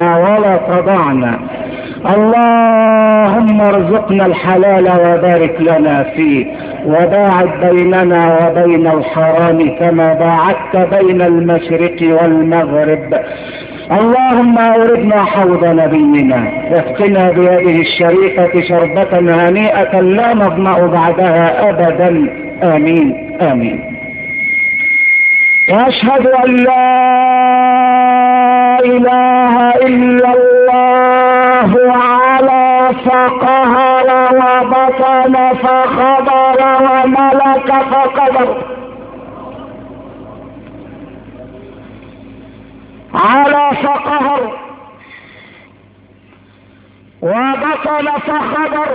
ولا تضعنا. اللهم ارزقنا الحلال وبارك لنا فيه، وباعد بيننا وبين الحرام كما باعدت بين المشرق والمغرب. اللهم اوردنا حوض نبينا واسقنا بيده الشريفة شربة هنيئة لا نظمأ بعدها ابدا. امين امين. واشهد ان لا اله الا الله على فقهر وبطن فخبر وملك فقدر، على فقهر وبطن فخبر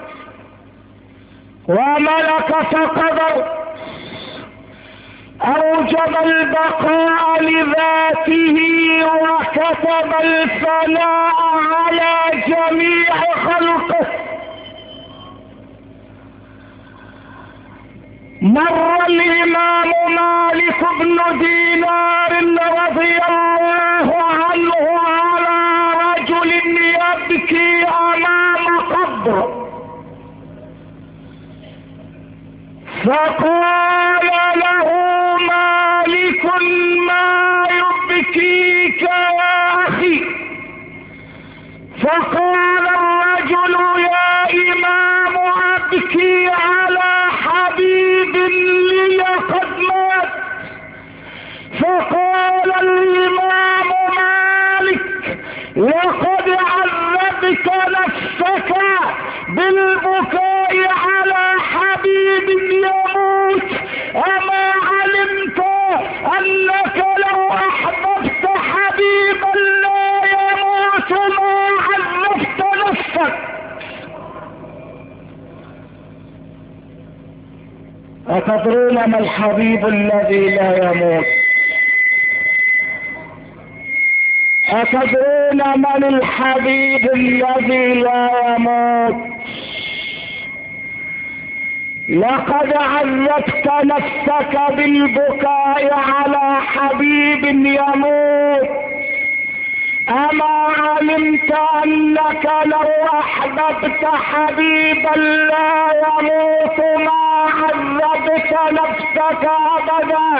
وملك فقدر، اوجب البقاء لذاته وكتب الفناء على جميع خلقه. مر الامام مالك بن دينار رضي الله عنه على رجل يبكي امام قبر، فقال له مالك: ما يبكيك يا اخي؟ فقال الرجل: يا امام ابكي على حبيب لي قد مات. فقال الامام مالك: لقد عذبت نفسك بالبكاء على حبيب يموت، اما علمت انك لو احببت حبيبا لا يموت ما عذبت نفسك؟ أتدرون ما الحبيب الذي لا يموت؟ أتدرون من الحبيب الذي لا يموت؟ لقد عذبت نفسك بالبكاء على حبيب يموت، أما علمت أنك لو أحببت حبيبا لا يموت ما عذبت نفسك أبدا.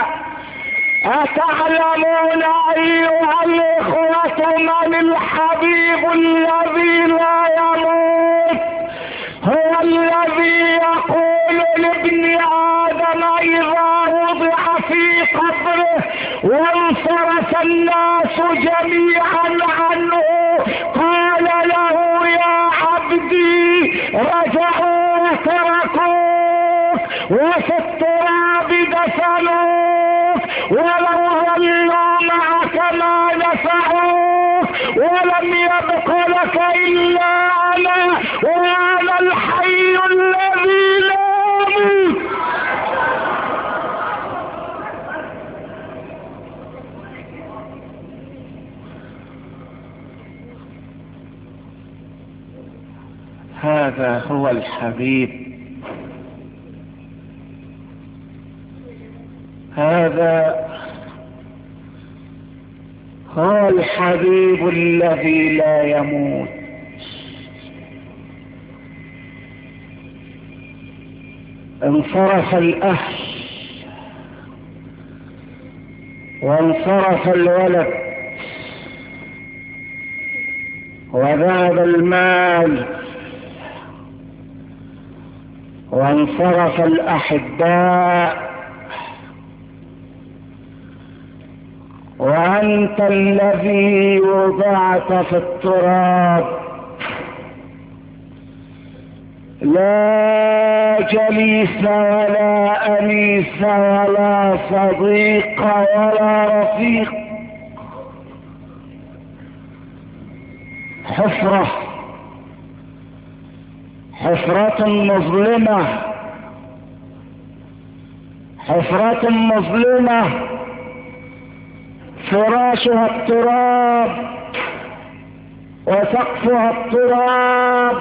أتعلمون أيها الإخوة من الحبيب الذي لا يموت؟ هو الذي يقول لابن آدم إذا وضع في قبره وانصرف الناس جميعا عنه قال له: يا عبدي رجعوا وتركوك وفي التراب دفنوك، ولو ظلوا معك ما نفعوك، ولم يبق لك إلا أنا وأنا الحي الذي لا يموت. هذا هو الحبيب، هذا هو الحبيب الذي لا يموت. انصرف الأهل وانصرف الولد وذهب المال وانصرف الأحباء، وأنت الذي وضعت في التراب، لا جليس ولا أنيس ولا صديق ولا رفيق. حفرة، حفرة مظلمة، حفرة مظلمة، فراشها التراب وسقفها التراب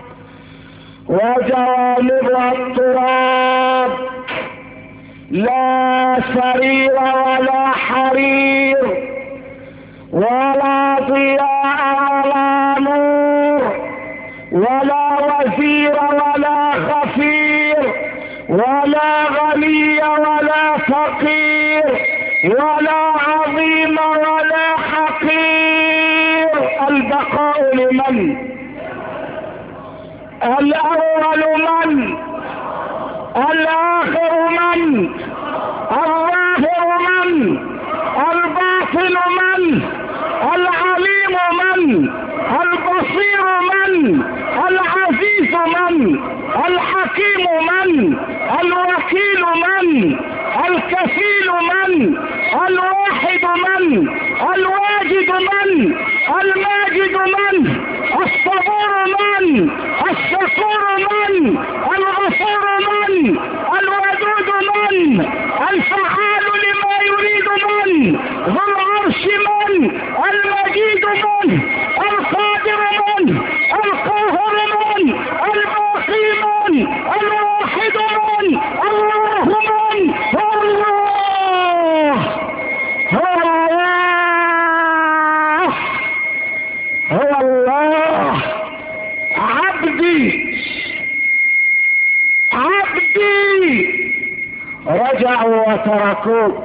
وجوانبها التراب، لا سرير ولا حرير ولا ضياء ولا نور، ولا وزير ولا خفير، ولا غني ولا فقير، ولا عظيم ولا حقير. البقاء لمن؟ الأول من؟ الآخر من؟ الظاهر من؟ الباطن من؟ العليم من؟ البصير من؟ العزيز من؟ الحكيم من؟ الوكيل من؟ الكفيل من؟ الواحد من؟ الواجد من؟ الماجد من؟ الصبور من؟ الشكور من؟ الغفور من؟ الودود من؟ الفعال لما يريد من؟ ذو العرش من؟ المجيد من؟ القادر من؟ القاهر من؟ الباقي من؟ الواحد من؟ الله من؟ هو الله، هو الله، هو الله. عبدي عبدي رجعوا وتركوك،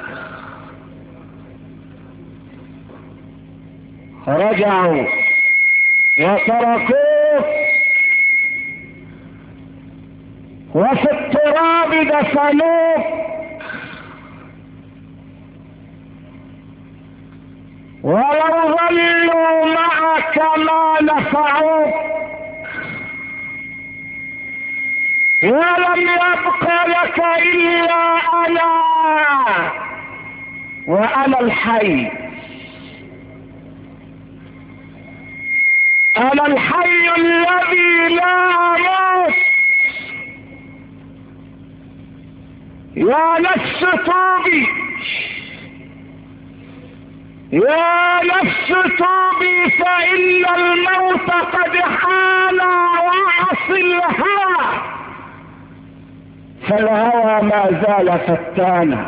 رجعوا وتركوك، وفي التراب دفنوك، ولو ظلوا معك ما نفعوك، ولم يبق لك إلا أنا، وأنا الحي، أنا الحي الذي لا أموت. يا نفس توبي، يا نفس توبي، فإن الموت قد حان، وعص الهوى، فالهوى ما زال فتانا.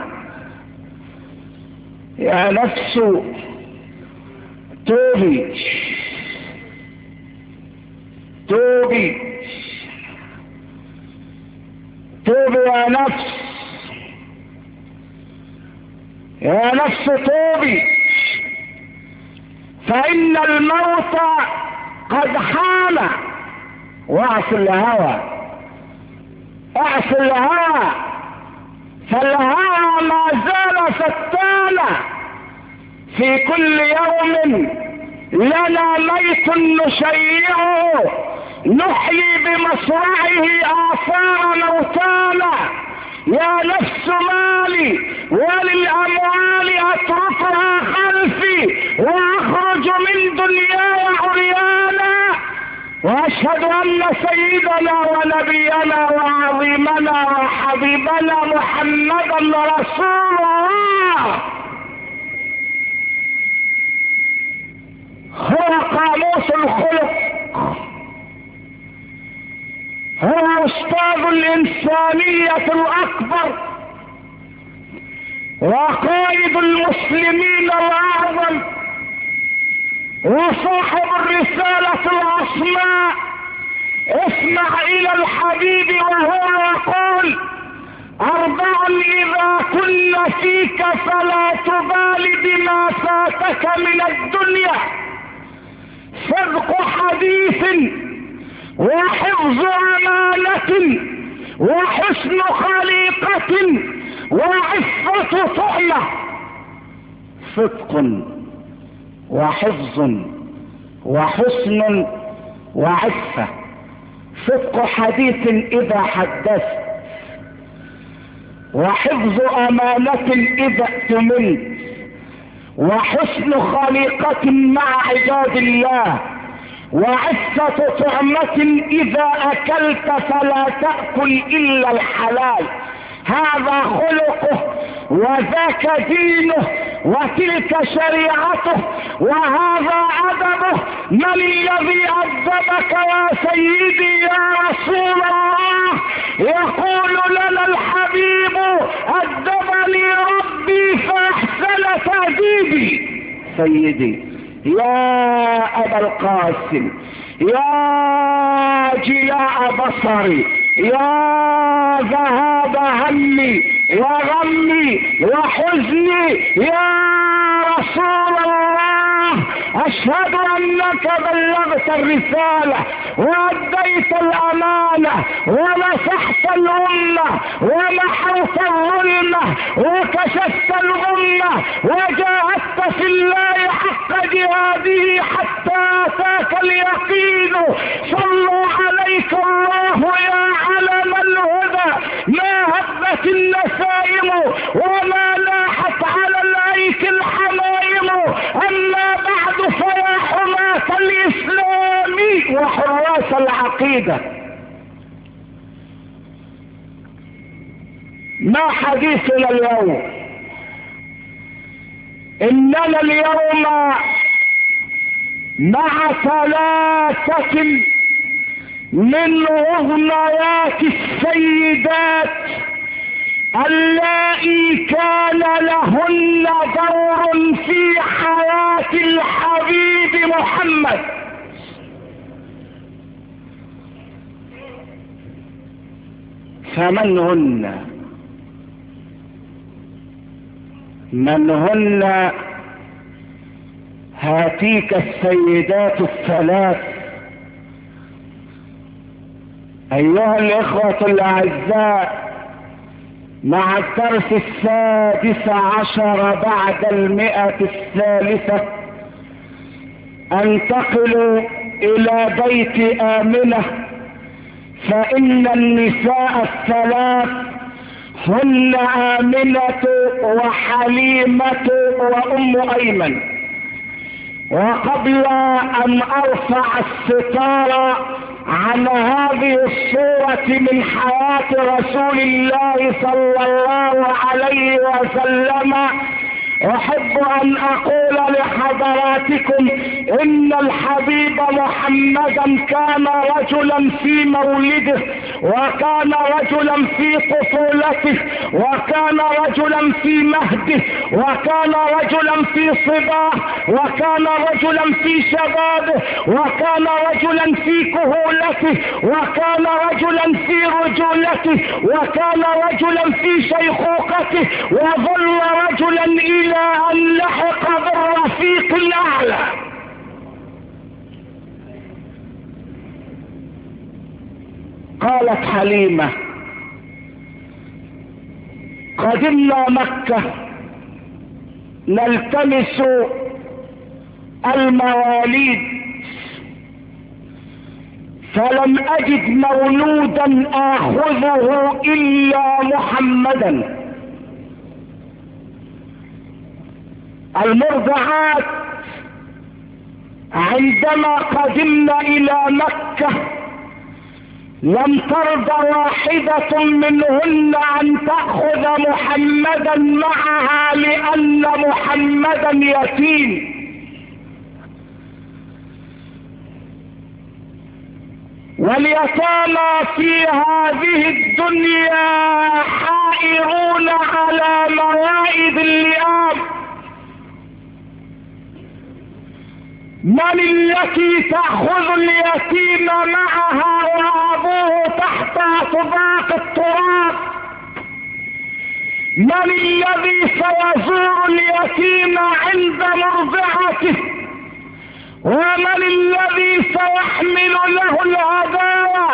يا نفس توبي، توبي، توبي يا نفس، يا نفس توبي، فإن الموت قد حان، واعص الهوى، اعص الهوى، فالهوى ما زال فتانا. في كل يوم لنا ميت نشيعه، نحيي بمصرعه آثار موتانا. يا نفس مالي وللأموال أتركها خلفي، وأخرج من دنياي عريانا، وأشهد أن سيدنا ونبينا وعظيمنا وحبيبنا محمدا رسول الله هو قاموس الخلق، هو أستاذ الإنسانية الأكبر، وقائد المسلمين الأعظم، وصاحب الرسالة العصماء. اسمع إلى الحبيب وهو يقول: 4 إذا كن فيك فلا تبال بما فاتك من الدنيا: صدق حديث، وحفظ أمانة، وحسن خليقة، وعفة طعمة. صدق وحفظ وحسن وعفة. صدق حديث إذا حدثت، وحفظ أمانة إذا اؤتمنت، وحسن خليقة مع عباد الله، وعفة طعمة إذا أكلت فلا تأكل إلا الحلال. هذا خلقه، وذاك دينه، وتلك شريعته، وهذا أدبه. من الذي أدبك يا سيدي يا رسول الله؟ يقول لنا الحبيب: أدبني ربي فأحسن تأديبي. سيدي يا أبا القاسم، يا جلاء بصري، يا ذهاب همي وغمي وحزني، يا رسول الله، أشهد أنك بلغت الرسالة وأديت الأمانة ونصحت الأمة ومحوت الظلمة وكشفت الغمة وجاهدت في الله حق جهاده حتى أتاك اليقين. صلوا عليك الله يا علم الهدى، ما هبت النسائم وما لاحت على الأيك الحمائم. أما بعد فيا حماة الإسلام وحراس العقيدة، ما حديثنا اليوم؟ إننا اليوم مع 3 من أغنيات السيدات اللائي كان لهن دور في حياة الحبيب محمد. فمن هن؟ من هن هاتيك السيدات الثلاث؟ أيها الإخوة الأعزاء، مع الدرس 16 بعد 100 أنتقل إلى بيت آمنة، فإن النساء الثلاث هن آمنة وحليمة وأم أيمن. وقبل أن أرفع الستار عن هذه الصورة من حياة رسول الله صلى الله عليه وسلم، أحب أن أقول لحضراتكم إن الحبيب محمدا كان رجلا في مولده، وكان رجلا في طفولته، وكان رجلا في مهده، وكان رجلا في صباه، وكان رجلا في شبابه، وكان رجلا في كهولته، وكان رجلا في رجولته، وكان رجلا في شيخوخته، وظل رجلا إلى أن لحق بالرفيق الأعلى. قالت حليمة: قدمنا مكة نلتمس المواليد، فلم أجد مولودا آخذه إلا محمدا. المرضعات عندما قدمنا إلى مكة لم ترضى واحدة منهن أن تأخذ محمدا معها، لأن محمدا يتيم. واليتامى في هذه الدنيا حائرون على موائد اللئام. من التي تأخذ اليتيم معها وأبوه تحت طباق التراب؟ من الذي سيزور اليتيم عند مرضعته؟ ومن الذي سيحمل له الهدايا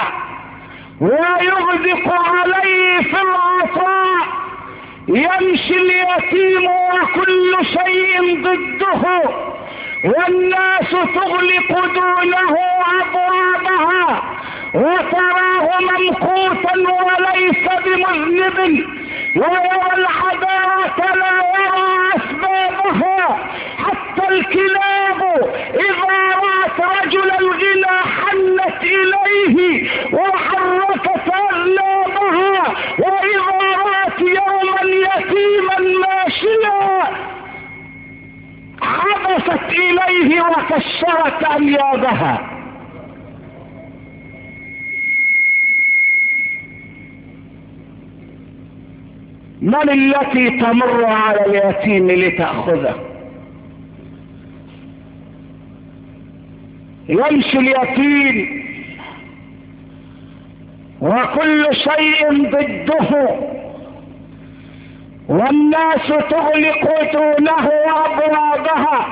ويغدق عليه في العطاء؟ يمشي اليتيم وكل شيء ضده، والناس تغلق دونه أبوابها، وتراه ممقوتا وليس بمذنب، ويرى العداوة لا يرى أسبابها. حتى الكلاب إذا رأت رجل الغنى حنت إليه وحركت أذنابها، وإذا رأت يوما يتيما ماشيا عبست إليه وكشرت أنيابها. من التي تمر على اليتيم لتأخذه؟ يمشي اليتيم، وكل شيء ضده، والناس تغلق دونه أبوابها،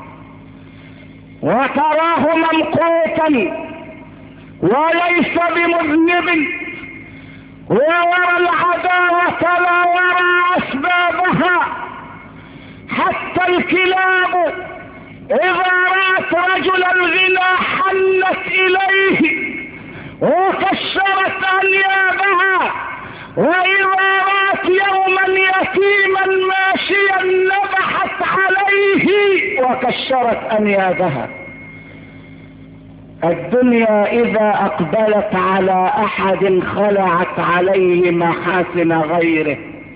وتراه ممقوتا وليس بمذنب، ويرى العداوة لا يرى أسبابها. حتى الكلاب إذا رأت رجل الغنى حلت إليه وكشرت أنيابها، وإذا رأت يوما يتيما ماشيا نبحت عليه وكشرت أنيابها. الدنيا إذا أقبلت على أحد خلعت عليه محاسن غيره،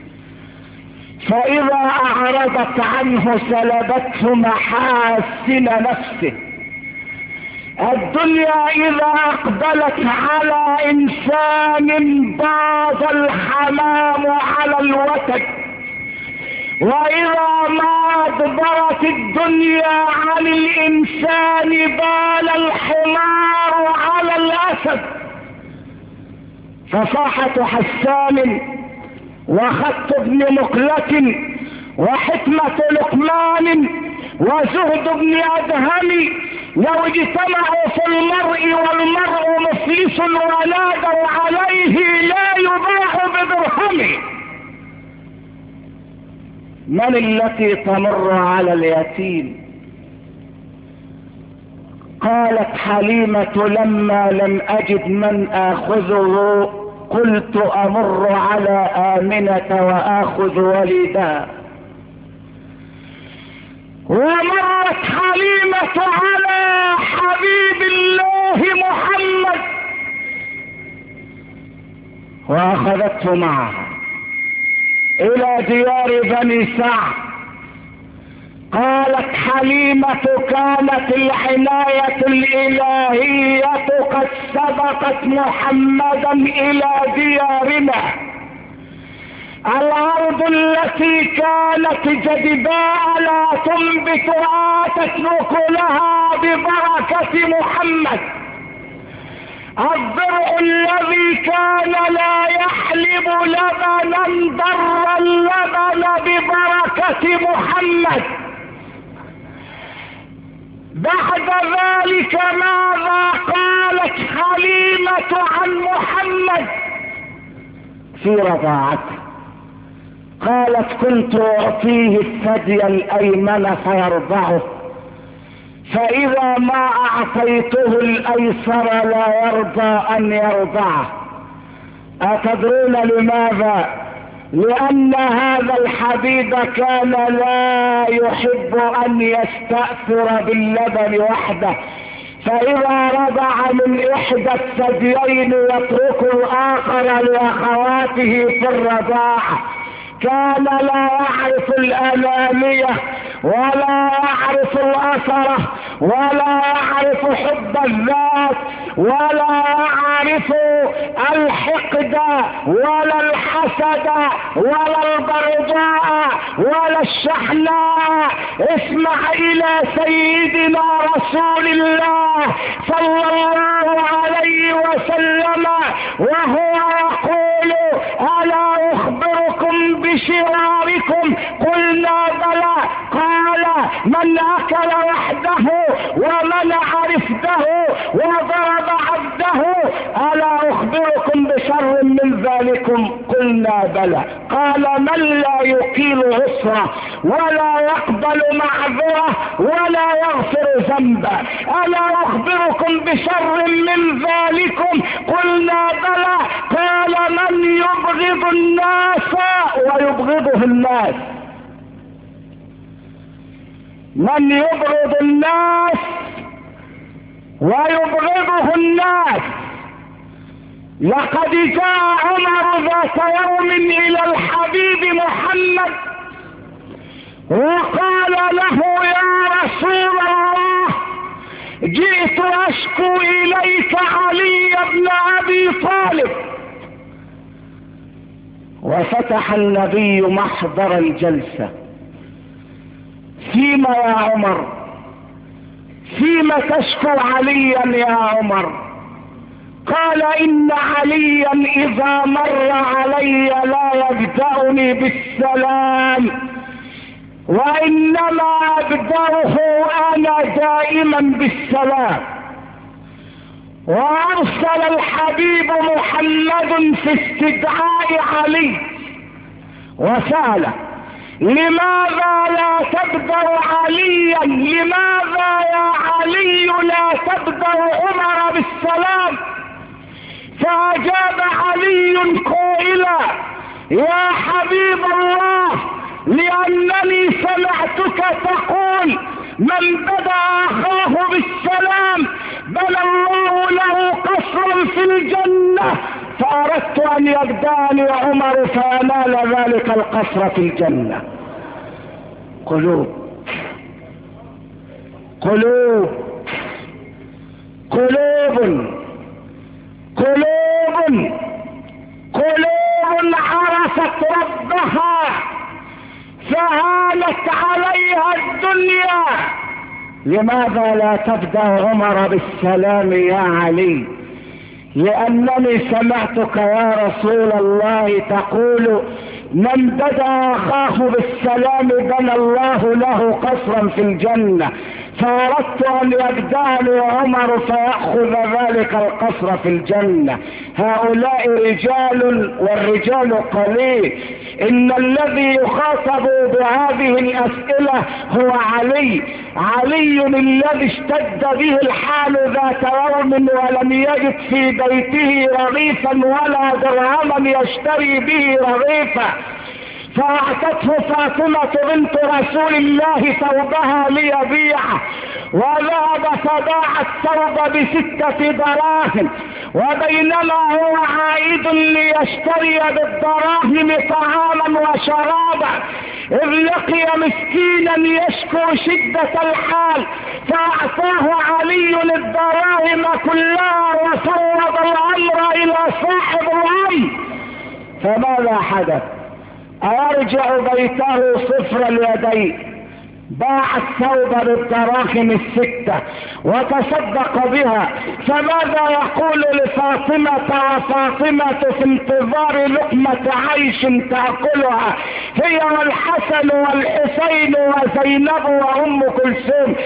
فإذا أعرضت عنه سلبته محاسن نفسه. الدنيا إذا أقبلت على إنسان باض الحمام على الوتد، وإذا ما أدبرت الدنيا عن الإنسان بال الحمار على الأسد. فصاحة حسان وخط ابن مقلة وحكمة لقمان وزهد ابن أدهم لو اجتمعوا في المرء والمرء مفلس ونادوا عليه لا يباع بدرهم. من التي تمر على اليتيم؟ قالت حليمة لما لم أجد من آخذه قلت أمر على آمنة وآخذ وليدها. ومرت حليمة على حبيب الله محمد وأخذته معها إلى ديار بني سعد. قالت حليمة كانت العناية الإلهية قد سبقت محمدا إلى ديارنا. الأرض التي كانت جدباء لا تنبت آتت نقلها ببركة محمد. الضرع الذي كان لا يحلب لبنا ضر اللبن ببركة محمد. بعد ذلك ماذا قالت حليمة عن محمد في رضاعته؟ قالت كنت أعطيه الثدي الأيمن فيرضعه، فإذا ما أعطيته الأيسر لا يرضى أن يرضعه. أتدرون لماذا؟ لأن هذا الحبيب كان لا يحب أن يستأثر باللبن وحده، فإذا رضع من إحدى الثديين يترك الآخر لأخواته في الرضاعة. كان لا يعرف الأنانية ولا يعرف الأثرة ولا يعرف حب الذات ولا يعرف الحقد ولا الحسد ولا البغضاء ولا الشحناء. اسمع إلى سيدنا رسول الله صلى الله عليه وسلم وهو يقول ألا أخبركم بشراركم؟ قلنا بلى. قال من أكل وحده ومنع رفده وضرب عبده ألا أخبركم بشر من ذلكم؟ قلنا بلى. قال من لا يقيل عسرة ولا يقبل معذرة ولا يغفر ذنبا ألا أخبركم بشر من ذلكم؟ قلنا بلى. قال من يبغض الناس ويبغضه الناس. من يبغض الناس ويبغضه الناس. لقد جاء عمر ذات يوم إلى الحبيب محمد وقال له يا رسول الله جئت أشكو إليك علي بن أبي طالب. وفتح النبي محضر الجلسة. فيما يا عمر؟ فيم تشكو عليا يا عمر؟ قال إن عليا إذا مر علي لا يبدأني بالسلام، وإنما أبدأه أنا دائما بالسلام. وأرسل الحبيب محمد في استدعاء علي وسأله: لماذا لا تبدأ عليا؟ لماذا يا علي لا تبدأ عمر بالسلام؟ فأجاب علي قائلا: يا حبيب الله، لأنني سمعتك تقول من بدأ أخاه بالسلام بنى الله له قصرا في الجنة، فأردت أن يبدأني عمر فينال ذلك القصر في الجنة. قلوب قلوب قلوب قلوب قلوب عرفت ربها فهانت عليها الدنيا. لماذا لا تبدأ عمر بالسلام يا علي؟ لأنني سمعتك يا رسول الله تقول من بدأ أخاه بالسلام بنى الله له قصرا في الجنة، فأردت أن يبدأني عمر فيأخذ ذلك القصر في الجنة. هؤلاء رجال والرجال قليل. إن الذي يخاطب بهذه الأسئلة هو علي. علي الذي اشتد به الحال ذات يوم ولم يجد في بيته رغيفا ولا درهما يشتري به رغيفا، فأعطته فاطمة بنت رسول الله ثوبها ليبيعه، وذهب فباع الثوب ب6 دراهم، وبينما هو عائد ليشتري بالدراهم طعاما وشرابا إذ لقي مسكينا يشكو شدة الحال، فأعطاه علي الدراهم كلها وفوض الأمر إلى صاحب الأمر. فماذا حدث؟ أيرجع بيته صفر اليدين؟ باع الثوب بالدراهم 6 وتصدق بها. فماذا يقول لفاطمة وفاطمة في انتظار لقمة عيش تأكلها هي والحسن والحسين وزينب وأم كلثوم؟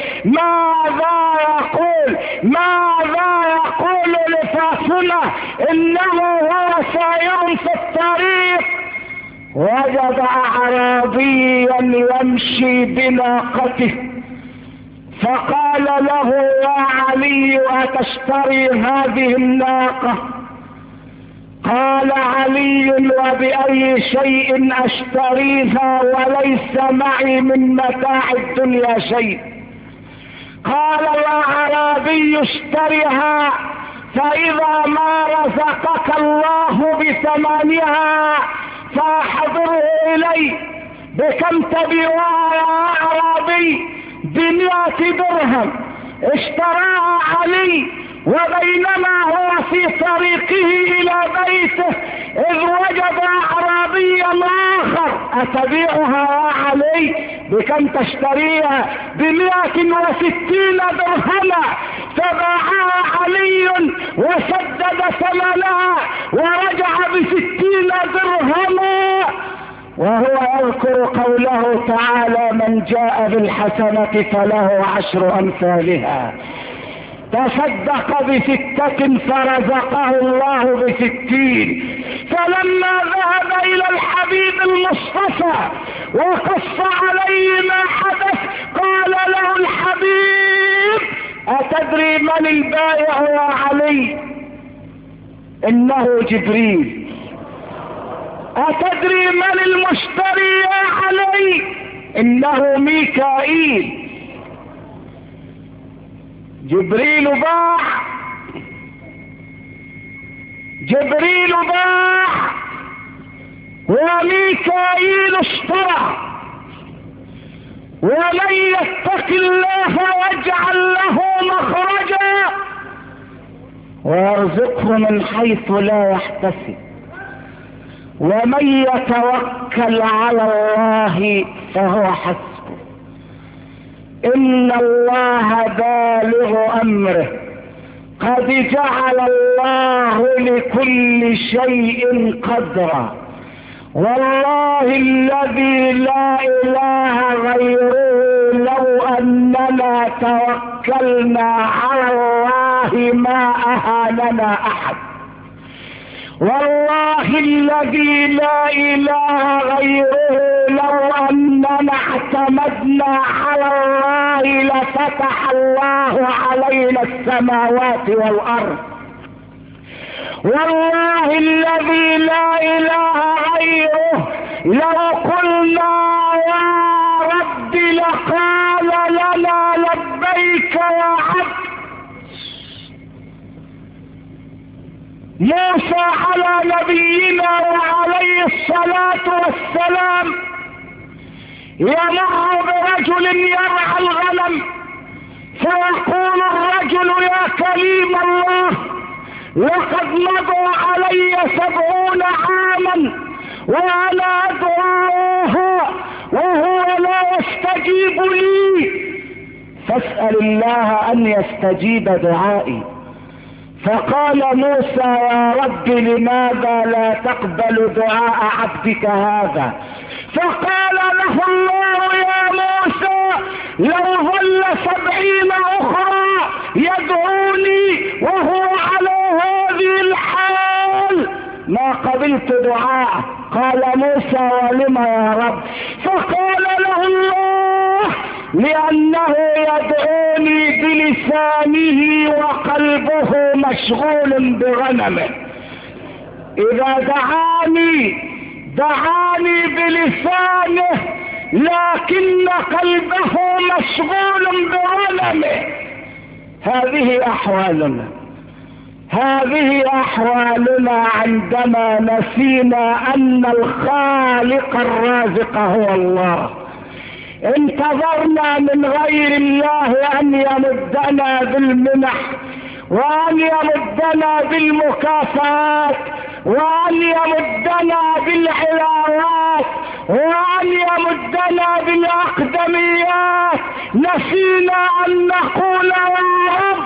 ماذا يقول لفاطمة؟ إنه هو سائر في الطريق وجد أعرابيا يمشي بناقته فقال له: يا علي أتشتري هذه الناقة؟ قال علي: وبأي شيء أشتريها وليس معي من متاع الدنيا شيء؟ قال الأعرابي: اشتريها، فإذا ما رزقك الله بثمنها فاحضره إلي. بكم تبيعها يا أعرابي؟ ب100 درهم. اشتراها علي، وبينما هو في طريقه إلى بيته إذ وجد أعرابيا آخر: أتبيعها يا علي؟ بكم تشتريها؟ ب160 درهما. فباعها علي وسدد ثمنها ورجع ب60 درهما، وهو يذكر قوله تعالى: من جاء بالحسنة فله 10 أمثالها. تصدق ب6 فرزقه الله ب60. فلما ذهب إلى الحبيب المصطفى وقص عليه ما حدث قال له الحبيب: أتدري من البائع يا علي؟ إنه جبريل. أتدري من المشتري يا علي؟ إنه ميكائيل. جبريل باع وميكائيل اشترى. ومن يتق الله يجعل له مخرجا ويرزقه من حيث لا يحتسب، ومن يتوكل على الله فهو حسبه. إن الله بالغ أمره، قد جعل الله لكل شيء قدرا. والله الذي لا إله غيره لو أننا توكلنا على الله ما أهاننا أحد. والله الذي لا إله غيره لو أننا اعتمدنا على الله لفتح الله علينا السماوات والأرض. والله الذي لا إله غيره لو قلنا يا رب لقال لنا لبيك يا عبد. موسى على نبينا وعليه الصلاة والسلام يمر برجل يرعى الغنم، فيقول الرجل يا كريم الله لقد مضى علي 70 عاما وأنا أدعوه وهو لا يستجيب لي، فاسأل الله أن يستجيب دعائي. فقال موسى يا رب لماذا لا تقبل دعاء عبدك هذا؟ فقال له الله يا موسى لو ظل 70 أخرى يدعوني وهو على هذه الحال ما قبلت دعاءه. قال موسى ولم يا رب؟ فقال له الله لأنه يدعوني بلسانه وقلبه مشغول بغنمه. إذا دعاني بلسانه لكن قلبه مشغول بغنمه. هذه أحوالنا عندما نسينا أن الخالق الرازق هو الله. انتظرنا من غير الله أن يمدنا بالمنح وأن يمدنا بالمكافآت وأن يمدنا بالعلاوات وأن يمدنا بالأقدميات. نسينا أن نقول يا رب.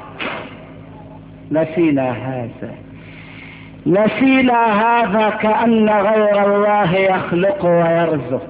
نسينا هذا كأن غير الله يخلق ويرزق،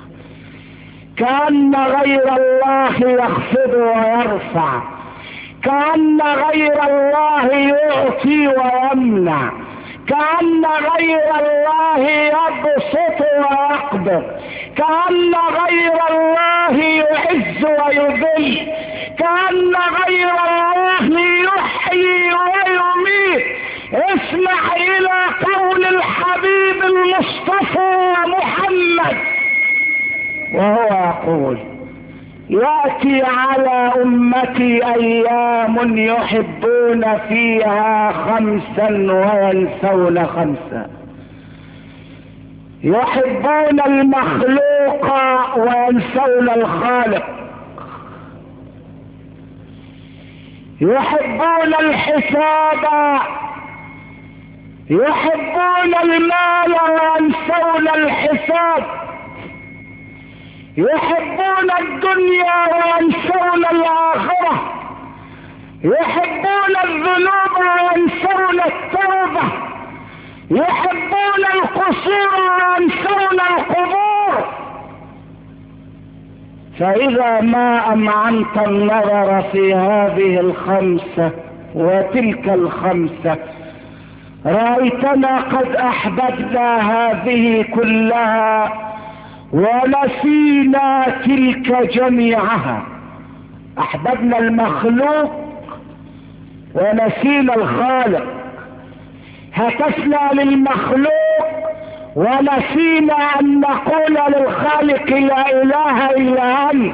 كأن غير الله يخفض ويرفع، كأن غير الله يعطي ويمنع، كأن غير الله يبسط ويقبض، كأن غير الله يعز ويذل، كأن غير الله يحيي ويميت. اسمع إلى قول الحبيب المصطفى محمد وهو يقول يأتي على أمتي أيام يحبون فيها 5 وينسون 5. يحبون المخلوق وينسون الخالق، يحبون الحساب، يحبون المال وينسون الحساب، يحبون الدنيا وينسون الآخرة، يحبون الذنوب وينسون التوبة، يحبون القصور وينسون القبور. فإذا ما أمعنت النظر في هذه 5 وتلك 5 رأيتنا قد أحببنا هذه كلها ونسينا تلك جميعها. أحببنا المخلوق ونسينا الخالق، هتفنا للمخلوق ونسينا أن نقول للخالق لا إله إلا أنت.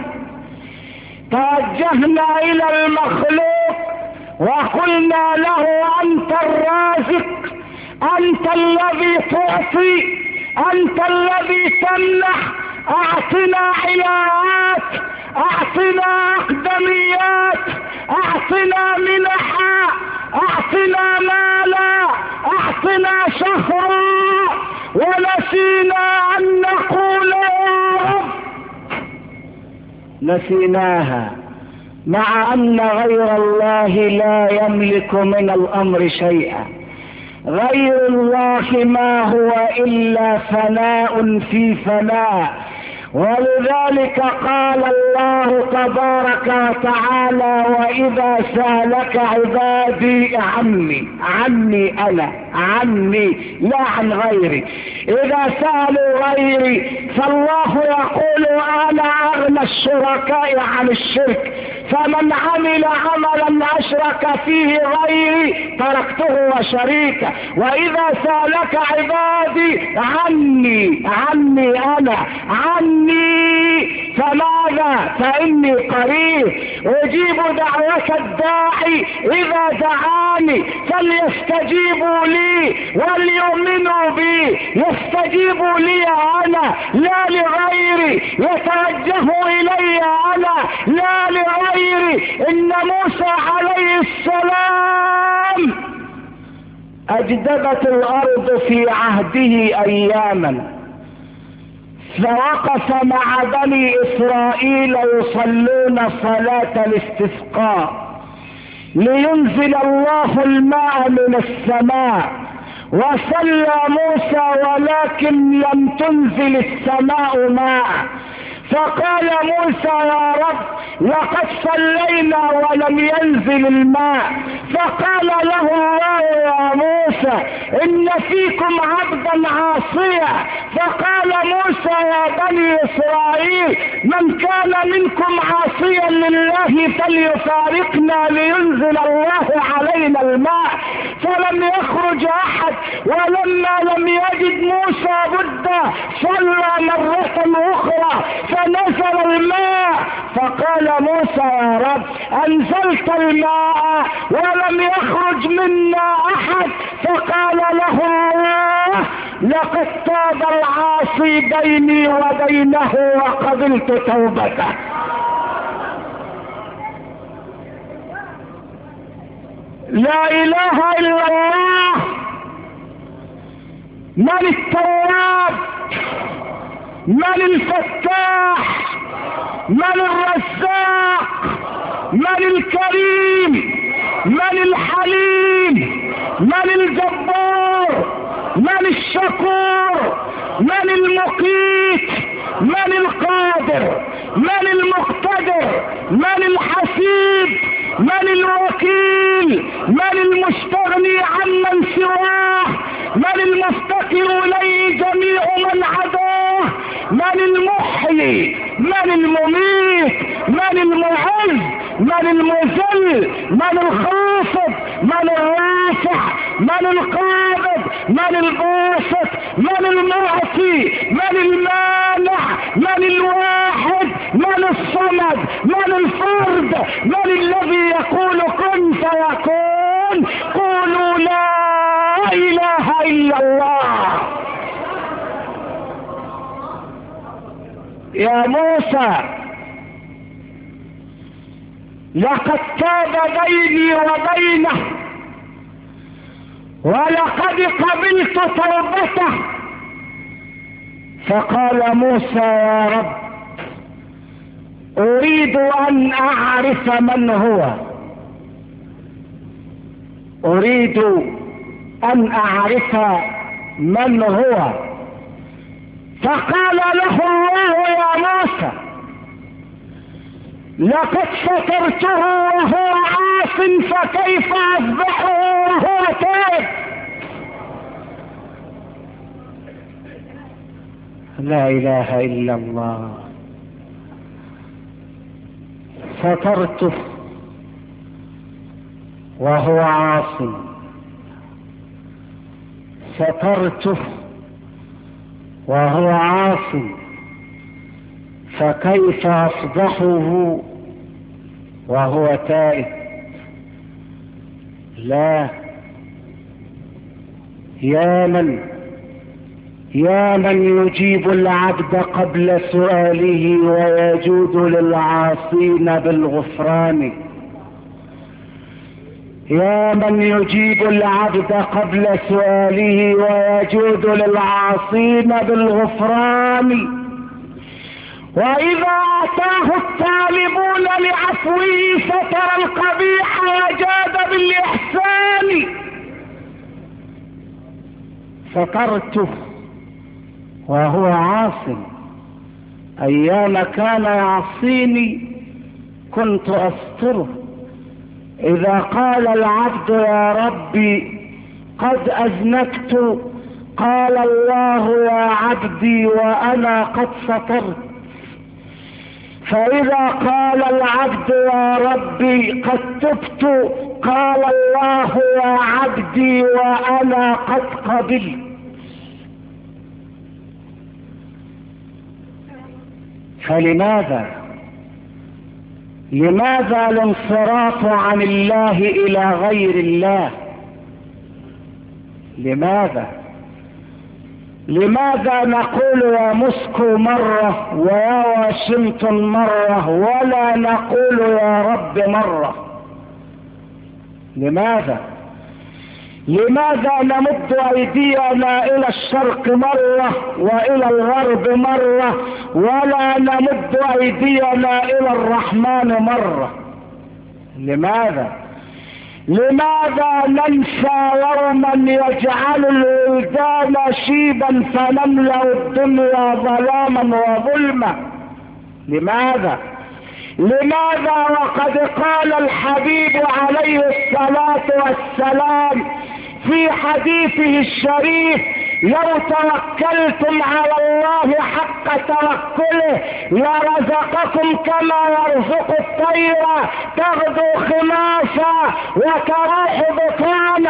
توجهنا إلى المخلوق وقلنا له أنت الرازق، أنت الذي تعطي، أنت الذي تمنح. أعطنا علاوات، أعطنا أقدميات، أعطنا منحا، أعطنا مالا، أعطنا شهرا، ونسينا أن نقول يا رب. نسيناها، مع أن غير الله لا يملك من الأمر شيئا. غير الله ما هو إلا فناء في فناء. ولذلك قال الله تبارك وتعالى: وإذا سألك عبادي عني أنا، عني لا عن غيري. إذا سألوا غيري فالله يقول: أنا أغنى الشركاء عن الشرك، فمن عمل عملا أشرك فيه غيري تركته وشريكه. وإذا سألك عبادي عني أنا، عني فماذا؟ فإني قريب أجيب دعوة الداعي إذا دعاني، فليستجيبوا لي وليؤمنوا بي. يستجيبوا لي أنا لا لغيري، يتوجهوا إلي أنا لا لغيري. إن موسى عليه السلام أجدبت الأرض في عهده أياما، فوقف مع بني إسرائيل يصلون صلاة الاستسقاء لينزل الله الماء من السماء، وصلى موسى ولكن لم تنزل السماء ماء. فقال موسى: يا رب لقد صلينا ولم ينزل الماء. فقال له الله: يا موسى إن فيكم عبدا عاصيا. فقال موسى: يا بني إسرائيل من كان منكم عاصيا لله فليفارقنا لينزل الله علينا الماء. فلم يخرج أحد، ولما لم يجد موسى بدا صلى مرة أخرى فنزل الماء. فقال موسى: يا رب أنزلت الماء ولم يخرج منا أحد. فقال له الله: لقد تاب العاصي بيني وبينه وقبلت توبته. لا إله إلا الله. من التواب؟ من الفتاح؟ من الرزاق؟ من الكريم؟ من الحليم؟ من الجبار؟ من الشكور؟ من المقيت؟ من القادر؟ من المقتدر؟ من الحسيب؟ من الوكيل؟ من المستغني عمن سواه؟ من المفتقر اليه جميع من عداه؟ من المحيي؟ من المميت؟ من المعز؟ من المذل؟ من الخافض؟ من الرافع؟ من القابض؟ من الباسط؟ من المعطي؟ من المانع؟ من الواحد؟ من الصمد؟ من الفرد؟ من الذي يقول كن فيكون؟ قولوا لا إله إلا الله. يا موسى لقد تاب بيني وبينه ولقد قبلت توبته. فقال موسى: يا رب أريد أن أعرف من هو، أريد أن أعرف من هو. فقال له الله: يا موسى لقد سترته وهو عاص، فكيف أذبحه وهو تائب؟ لا إله إلا الله. سترته وهو عاص، سترته وهو عاص، فكيف أصبحه وهو تائب؟ لا، يا من يجيب العبد قبل سؤاله ويجود للعاصين بالغفران، يا من يجيب العبد قبل سؤاله ويجود للعاصين بالغفران. وإذا آتاه الطالبون لعفوه ستر القبيح وجاد بالإحسان. سترته وهو عاصٍ، أيام كان يعصيني كنت أستره. إذا قال العبد يا ربي قد أذنبت، قال الله يا عبدي وأنا قد سترت. فإذا قال العبد يا ربي قد تبت، قال الله يا عبدي وأنا قد قبلت. فلماذا الانصراف عن الله إلى غير الله؟ لماذا نقول يا موسكو مرة ويا واشنطن مرة ولا نقول يا رب مرة؟ لماذا نمد أيدينا إلى الشرق مرة وإلى الغرب مرة ولا نمد أيدينا إلى الرحمن مرة؟ لماذا ننسى يوما يجعل الولدان شيبا فنملأ الدنيا ظلاما وظلما؟ لماذا وقد قال الحبيب عليه الصلاة والسلام في حديثه الشريف: لو توكلتم على الله حق توكله لرزقكم كما يرزق الطير تغدو خماسا وتروح بطانا،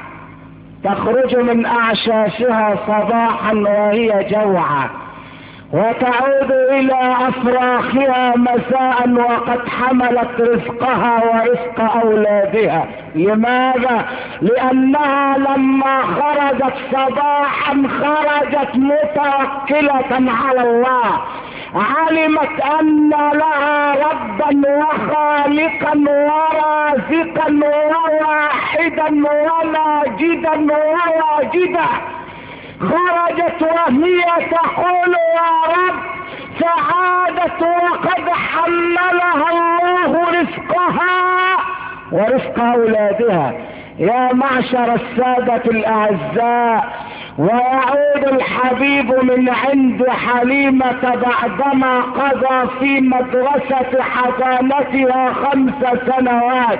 تخرج من أعشاشها صباحا وهي جوعى وتعود إلى أفراخها مساء وقد حملت رزقها ورزق أولادها. لماذا؟ لأنها لما خرجت صباحا خرجت متوكلة على الله، علمت أن لها ربا وخالقا ورازقا وواحدا وماجدا وواجدا. خرجت وهي تقول يا رب، فعادت وقد حملها الله رزقها ورزق أولادها. يا معشر السادة الأعزاء، ويعود الحبيب من عند حليمة بعدما قضى في مدرسة حضانتها 5 سنوات.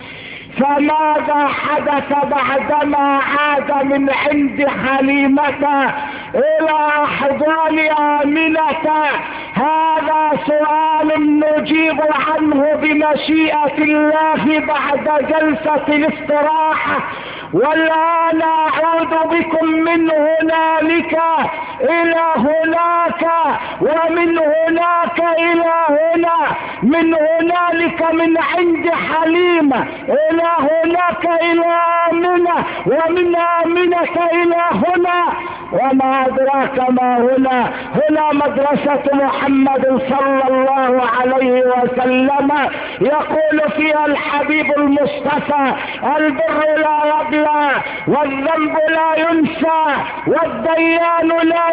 فماذا حدث بعدما عاد من عند حليمة إلى أحضان آمنة؟ هذا سؤال نجيب عنه بمشيئة الله بعد جلسة الاستراحة. والآن أعود بكم من هنالك إلى هناك، ومن هناك إلى هنا، من هنالك من عند حليمة إلى هناك إلى آمنة، ومن آمنة إلى هنا. وما أدراك ما هنا؟ هنا مدرسة محمد صلى الله عليه وسلم، يقول فيها الحبيب المصطفى: البر لا يبلى، والذنب لا ينسى، والديان لا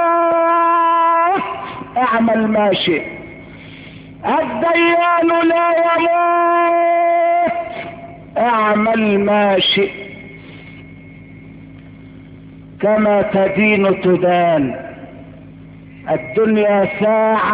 يموت. اعمل ما شئت، الديان لا يموت، اعمل ما شئت. كما تدين تدان. الدنيا ساعة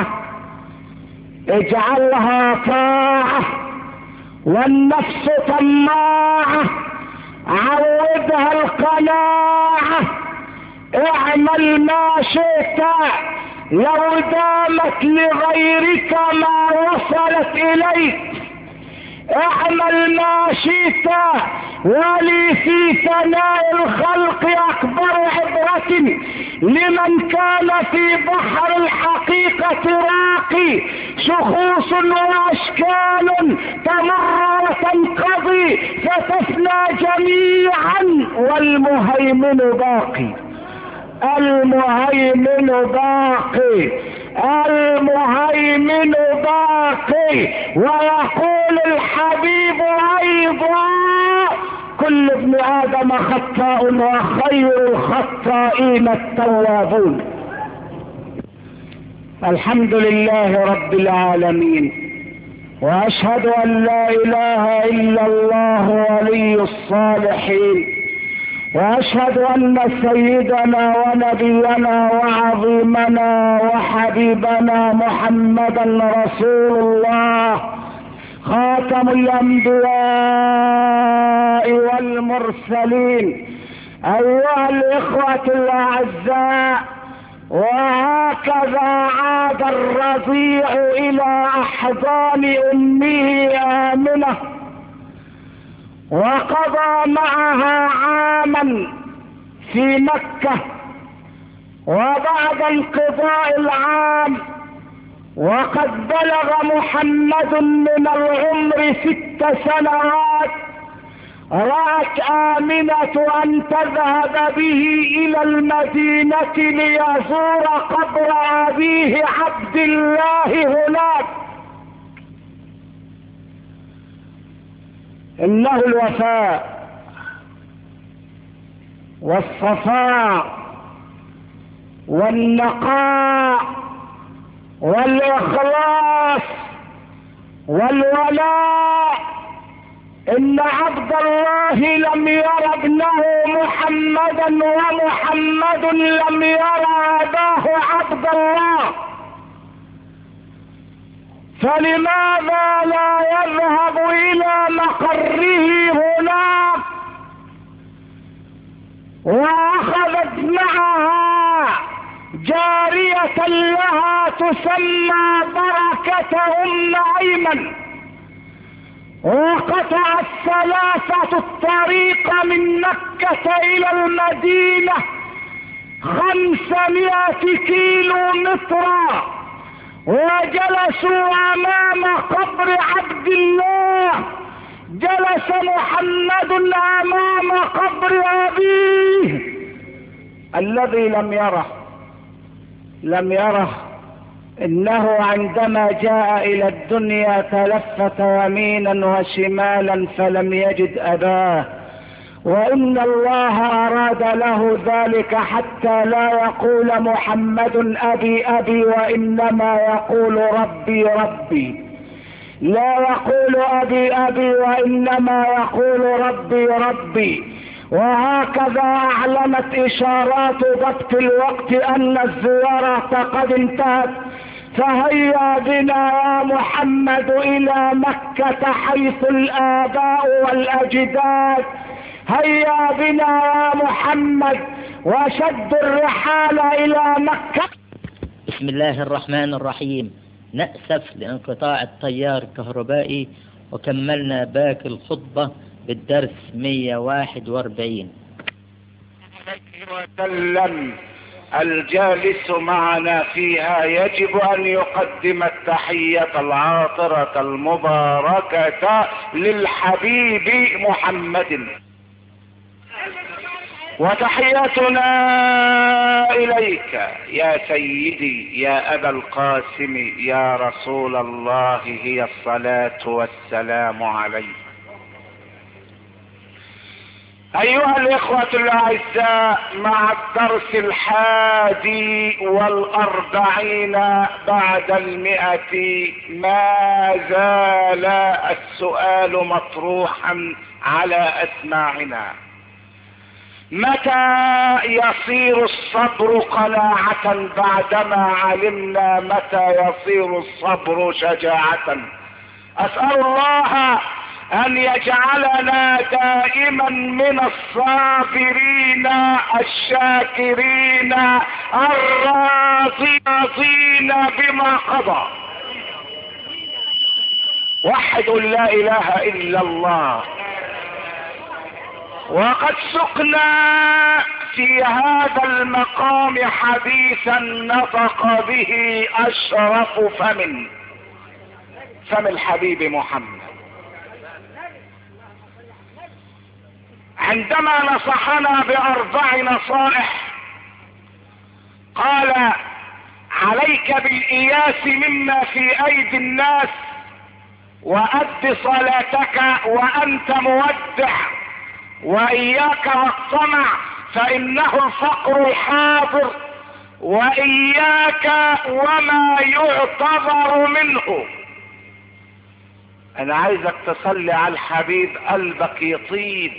اجعلها طاعة، والنفس طماعة عودها القناعة. اعمل ما شئت لو دامت لغيرك ما وصلت اليك. اعمل ما شئت ولي في ثناء الخلق اكبر عبرة لمن كان في بحر الحقيقة راقي. شخوص واشكال تمر وتنقضي فتفنى جميعا، والمهيمن باقي. المهيمن باقي، المهيمن باقي. ويقول الحبيب ايضا: كل ابن ادم خطاء وخير الخطائين التوابون. الحمد لله رب العالمين، واشهد ان لا اله الا الله ولي الصالحين، واشهد ان سيدنا ونبينا وعظيمنا وحبيبنا محمدا رسول الله خاتم الانبياء والمرسلين. ايها الاخوة الاعزاء، وهكذا عاد الرضيع الى احضان امه امنة، وقضى معها عاما في مكة، وبعد انقضاء العام وقد بلغ محمد من العمر 6 سنوات، رأت آمنة أن تذهب به إلى المدينة ليزور قبر أبيه عبد الله هناك. إنه الوفاء والصفاء والنقاء والإخلاص والولاء. إن عبد الله لم ير ابنه محمدا، ومحمد لم ير أباه عبد الله، فلماذا لا يذهب إلى مقره هناك؟ وأخذت معها جارية لها تسمى بركة أم أيمن، وقطع 3 الطريق من مكة إلى المدينة 500 كيلو مترا، وجلسوا أمام قبر عبد الله. جلس محمد أمام قبر أبيه الذي لم يره. إنه عندما جاء إلى الدنيا تلفت يمينا وشمالا فلم يجد أباه، وإن الله أراد له ذلك حتى لا يقول محمد أبي أبي، وإنما يقول ربي ربي. لا يقول أبي أبي، وإنما يقول ربي ربي. وهكذا أعلنت إشارات ضبط الوقت أن الزيارة قد انتهت، فهيا بنا يا محمد إلى مكة حيث الآباء والأجداد. هيا بنا يا محمد، وشد الرحال إلى مكة. بسم الله الرحمن الرحيم. نأسف لانقطاع التيار الكهربائي، وكملنا باقي الخطبة بالدرس 141. وسلم الجالس معنا فيها يجب أن يقدم التحية العاطرة المباركة للحبيب محمد، وتحياتنا إليك يا سيدي يا أبا القاسم يا رسول الله هي الصلاة والسلام عليك. أيها الإخوة الأعزاء، مع الدرس 41 بعد 100 ما زال السؤال مطروحا على أسماعنا: متى يصير الصبر قناعة بعدما علمنا متى يصير الصبر شجاعة؟ أسأل الله أن يجعلنا دائما من الصابرين الشاكرين الراضين بما قضى. وحدوا لا إله إلا الله. وقد سقنا في هذا المقام حديثا نطق به أشرف فم الحبيب محمد، عندما نصحنا ب4 نصائح. قال: عليك بالإياس مما في أيدي الناس، وأد صلاتك وأنت مودع، وإياك والطمع فإنه الفقر الحاضر، واياك وما يعتذر منه. انا عايزك تصلي على الحبيب قلبك يطيب.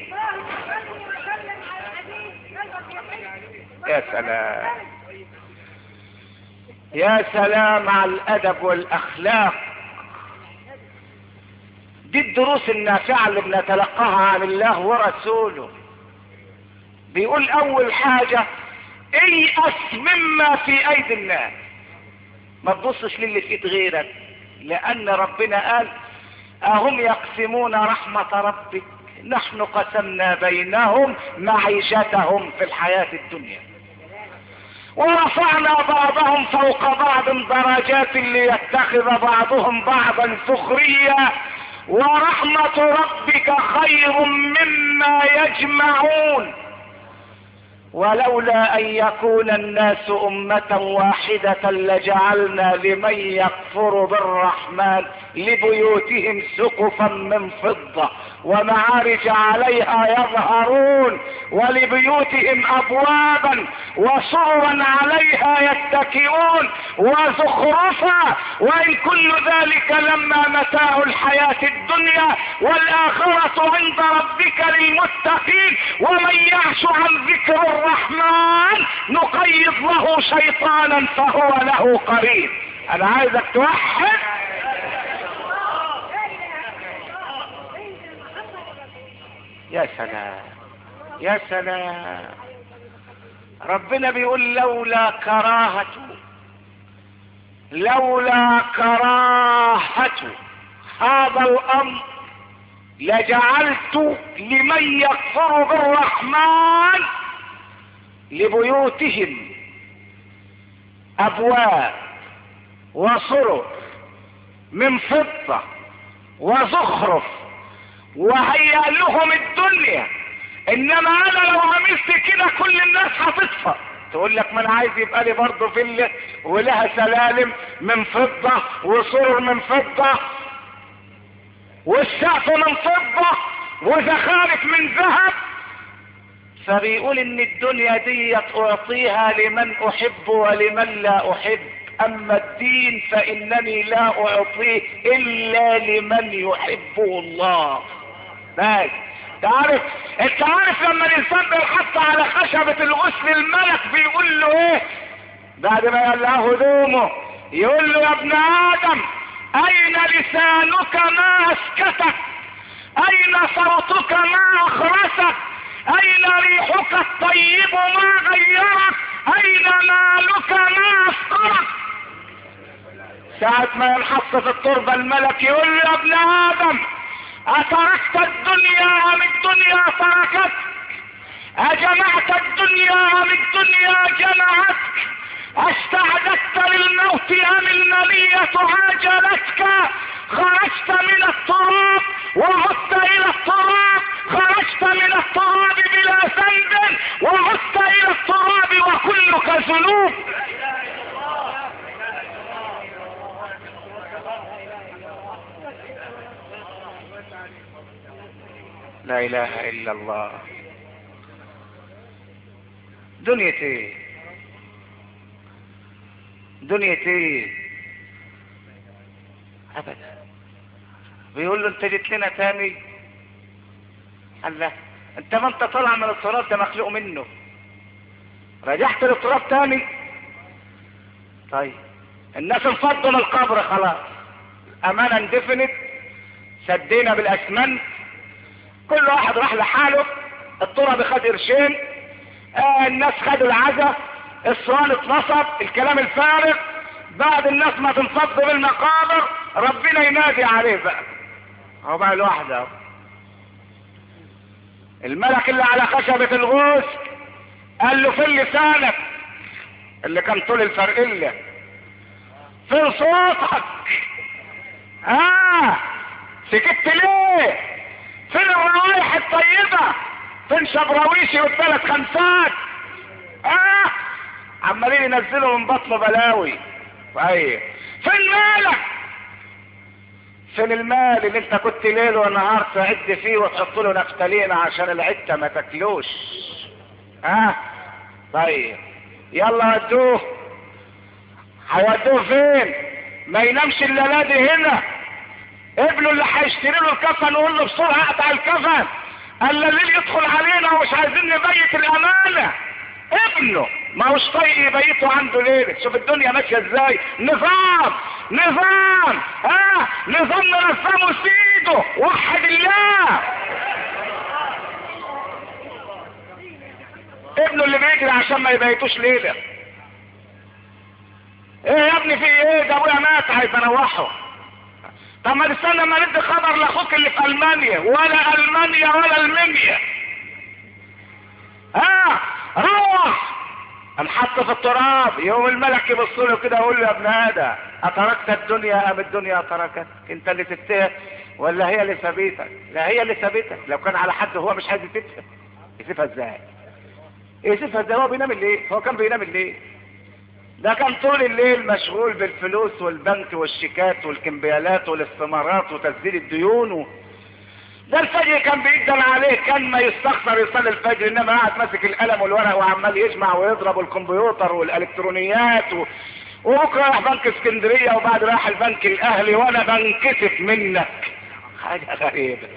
يا سلام يا سلام على الادب والاخلاق. دي الدروس النافعة اللي بنتلقاها عن الله ورسوله. بيقول اول حاجة ايأس مما في ايدي الناس، ما تبصش للي في ايد غيرك، لان ربنا قال اهم يقسمون رحمة ربك نحن قسمنا بينهم معيشتهم في الحياة الدنيا ورفعنا بعضهم فوق بعض درجات ليتخذ بعضهم بعضا سخريا ورحمة ربك خير مما يجمعون ولولا ان يكون الناس امة واحدة لجعلنا لمن يكفر بالرحمن لبيوتهم سقفا من فضة ومعارج عليها يظهرون ولبيوتهم ابوابا وسررا عليها يتكئون وزخرفا وان كل ذلك لما متاع الحياة الدنيا والاخرة عند ربك للمتقين ومن يعش عن ذكر الرحمن نقيض له شيطانا فهو له قريب. انا عايزك توحد. يا سلام يا سلام. ربنا بيقول لولا كراهة هذا الامر لجعلت لمن يكفر بالرحمن لبيوتهم ابواب وسرر من فضة وزخرف وهيأ لهم الدنيا، انما انا لو عملت كده كل الناس هتطفى. تقول لك ما انا عايز يبقى لي برضه فيلا ولها سلالم من فضة وسرر من فضة والسقف من فضة وزخارف من ذهب. فبيقول ان الدنيا دي اعطيها لمن احب ولمن لا احب، اما الدين فانني لا اعطيه الا لمن يحبه الله. بس انت عارف لما الانسان بيحط على خشبة الغسل الملك بيقول له ايه بعد ما يقلعه هدومه؟ يقول له يا ابن ادم اين لسانك ما اسكتك، اين صوتك ما اخرسك، اين ريحك الطيب ما غيرك، اين مالك ما افقرك. ساعة ما ينحط في التربة الملك يقول له يا ابن ادم اتركت الدنيا ام الدنيا تركتك، اجمعت الدنيا ام الدنيا جمعتك، استعددت للموت ام المنية عاجلتك، خرجت من التراب وعدت الى التراب، خرجت من التراب بلا ذنب وعدت الى التراب وكلك ذنوب. لا اله الا الله. دنيا ايه دنيا ايه ابدا. بيقول له انت جيت لنا تاني؟ قال له انت ما انت طالع من التراب ده مخلوق منه، رجعت للتراب تاني؟ طيب الناس انفضوا من القبر خلاص، امانه اندفنت، سدينا بالاسمنت، كل واحد راح لحاله، التراب خد قرشين، الناس خدوا العزا، الصوان اتنصب، الكلام الفارغ. بعد الناس ما تنفض بالمقابر ربنا ينادي عليه بقى، هو بقى لوحده. الملك اللي على خشبة الغوث قال له فين لسانك اللي كان طول الفرقلة، فين صوتك، سكت ليه، فين الروايح الطيبة، فين شبراويشي والثلاث خمسات، عمالين ينزلوا من بطنه بلاوي. ايوه فين مالك، فين المال اللي انت كنت ليل ونهار تعد فيه وتحط له نفتالين عشان العته ما تاكلوش. طيب يلا ودوه. هيودوه فين؟ ما ينامش الليله دي هنا. ابنه اللي هيشتري له الكفن يقول له بسرعه اقطع الكفن، قال الليل يدخل علينا ومش عايزين نبيت الامانه. ابنه ما هوش طايق يبيته عنده ليله. شوف الدنيا ماشيه ازاي. نظام نظام نظام ننظمه سيده. وحد الله. ابنه اللي بيجري عشان ما يبيتوش ليله. ايه يا ابني في ايه؟ ده ابويا مات عايز انوحه. طب ما تستنى ما ندي خبر لاخوك اللي في المانيا. ولا المانيا ولا المنيا. روح. انحط في التراب. يوم الملك يبص له كده يقول له يا ابن ادم اتركت الدنيا ام الدنيا تركت؟ انت اللي سبتها ولا هي اللي سابتك؟ لا هي اللي سابتك. لو كان على حد هو مش عايز يسيبها يسيبها ازاي؟ يسيبها ازاي؟ هو بينام الليل. هو كان بينام الليل. ده كان طول الليل مشغول بالفلوس والبنك والشيكات والكمبيالات والاستمارات وتسديد الديون ده الفجر كان بيقدم عليه. كان ما يستخسر يصلي الفجر، انما قاعد ماسك القلم والورق وعمال يجمع ويضرب الكمبيوتر والالكترونيات وبكره راح بنك اسكندريه وبعد راح البنك الاهلي وانا بنكسف منك. حاجه غريبه.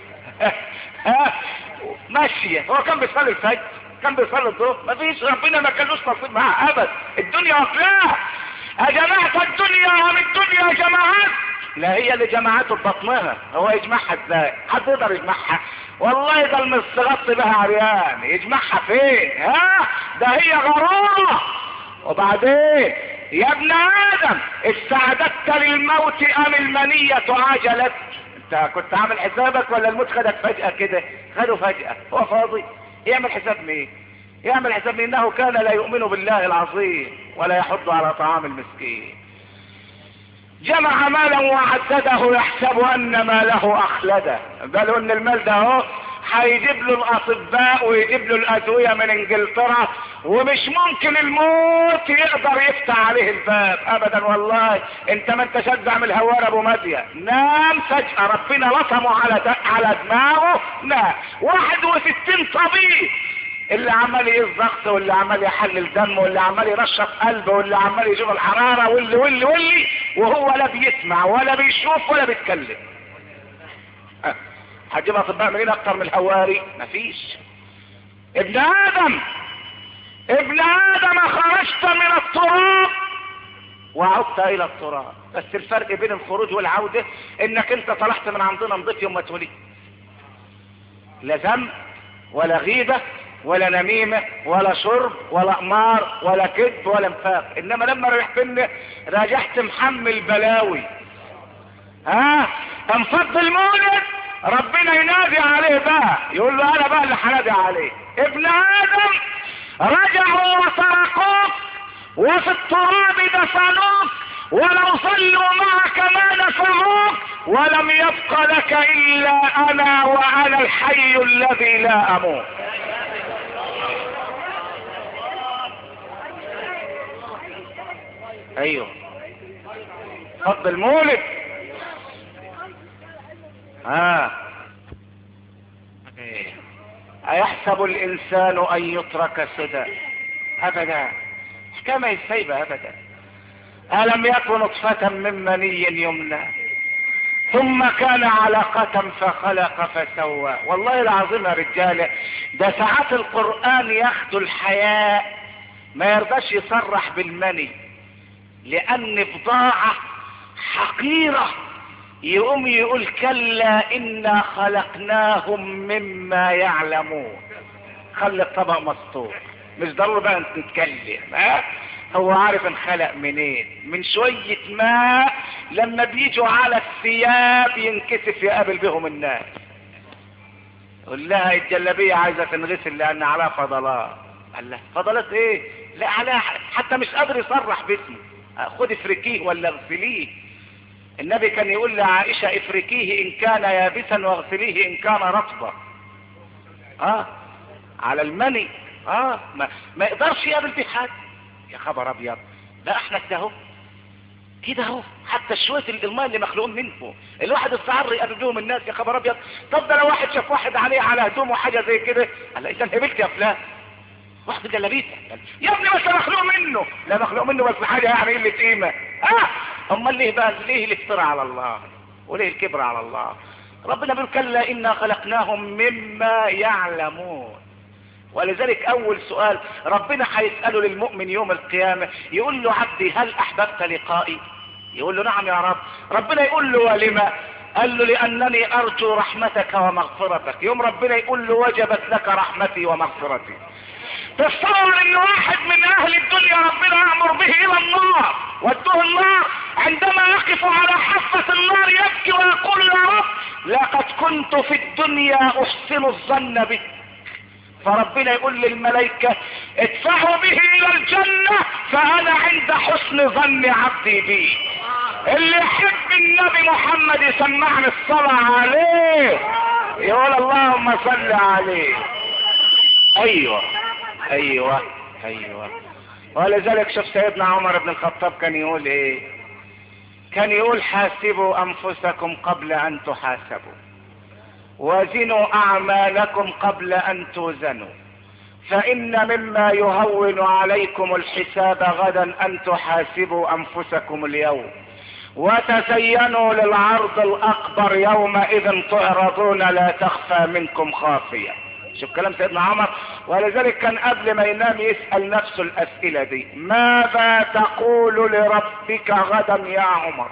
ماشيه. هو كان بيصلي الفجر، كان بيصلي الظهر، مفيش. ربنا ما كانوش نصيب معاه ابدا. الدنيا واكلاه. اجمعت الدنيا ومن الدنيا جماعات. لا هي اللي جماعته ببطنها. هو يجمعها ازاي؟ حد يقدر يجمعها؟ والله ده المستغط بها عريان. يجمعها فين؟ ده هي غرورة. وبعدين يا ابن ادم استعددت للموت ام المنية عجلت؟ انت كنت عامل حسابك ولا الموت خدك فجأة كده؟ خده فجأة. هو فاضي يعمل حساب مين؟ يعمل حساب انه كان لا يؤمن بالله العظيم ولا يحض على طعام المسكين. جمع مالا وعدده يحسب ان ماله اخلده. قالوا ان المال ده اهو هيجيب له الاطباء ويجيب له الادويه من انجلترا ومش ممكن الموت يقدر يفتح عليه الباب ابدا. والله انت ما انت شجع من الهوار ابو ماديه. نام فجاه ربنا لطمه على دماغه. نام. 61 طبيب اللي عمال يقيس ضغط واللي عمال يحلل دم واللي عمال يرشف قلبه واللي عمال يشوف الحراره واللي وهو لا بيسمع ولا بيشوف ولا بيتكلم. هتجيب اطباء منين اكتر من الهواري؟ مفيش. ابن ادم خرجت من التراب وعدت الى التراب. بس الفرق بين الخروج والعوده انك انت طلعت من عندنا نضيف يوم ما اتولدت. لا ذنب ولا غيبه ولا نميمة ولا شرب ولا قمار ولا كذب ولا نفاق. انما لما رجعت راجعت محمل بلاوي. انفض المولد ربنا ينادي عليه بقى يقول له انا بقى اللي هنادي عليه. ابن ادم رجعوا وسرقوك وفي التراب دفنوك ولو صلوا معك ما نفعوك ولم يبق لك الا انا وانا الحي الذي لا اموت. ايوه فض المولد. ايحسب الانسان ان يترك سدى؟ ابدا. كما يسيبه ابدا. الم يكن نطفة من مني يمنى ثم كان علقة فخلق فسوى. والله العظيم يا رجاله ده ساعات القرآن ياخدوا الحياء ما يرضاش يصرح بالمني لان بضاعة حقيرة. يقوم يقول كلا انا خلقناهم مما يعلمون. خلي الطبق مسطور. مش ضروري بقى نتكلم. هو عارف انخلق منين. من شوية ماء لما بيجوا على الثياب ينكسف يقابل بهم الناس. قول لها الجلابية عايزة تنغسل لان عليها فضلات. قال لها فضلات ايه؟ لا عليها حتى مش قادر يصرح باسمه. خد افركيه ولا اغسليه. النبي كان يقول لعائشة افركيه ان كان يابسا واغسليه ان كان رطبا. على المني. ما يقدرش يقابل بيه حد. يا خبر ابيض. لا احنا كده اهو كده اهو. حتى شويه الماء اللي مخلوقون منه الواحد استعر يقابل بيهم الناس. يا خبر ابيض. طب ده لو واحد شاف واحد عليه على هدومه حاجه زي كده قال اذا هبلت يا فلان. واحد جلابيته يا ابني بس مخلوق منه، لا مخلوق منه بس حاجه يعني قله قيمه. امال ليه بقى؟ ليه الافتراء على الله وليه الكبر على الله؟ ربنا بيقول كلا انا خلقناهم مما يعلمون. ولذلك اول سؤال ربنا هيسأله للمؤمن يوم القيامة يقول له عبدي هل احببت لقائي؟ يقول له نعم يا رب. ربنا يقول له ولما؟ قال له لانني ارجو رحمتك ومغفرتك. يوم ربنا يقول له وجبت لك رحمتي ومغفرتي. تصور ان واحد من اهل الدنيا ربنا يأمر به الى النار ودوه النار، عندما يقف على حافة النار يبكي ويقول يا رب لقد كنت في الدنيا احسن الظن بك. فربنا يقول للملائكة ادفعوا به الى الجنة فانا عند حسن ظن عبدي بي. اللي يحب النبي محمد يسمعني الصلاة عليه يقول اللهم صل عليه. ايوه ايوه ايوه. ولذلك شوف سيدنا عمر بن الخطاب كان يقول ايه؟ كان يقول حاسبوا انفسكم قبل ان تحاسبوا وزنوا اعمالكم قبل ان توزنوا، فان مما يهون عليكم الحساب غدا ان تحاسبوا انفسكم اليوم وتزينوا للعرض الاكبر يومئذ تعرضون لا تخفى منكم خافية. شوف كلام سيدنا عمر. ولذلك كان قبل ما ينام يسأل نفسه الاسئلة دي: ماذا تقول لربك غدا يا عمر؟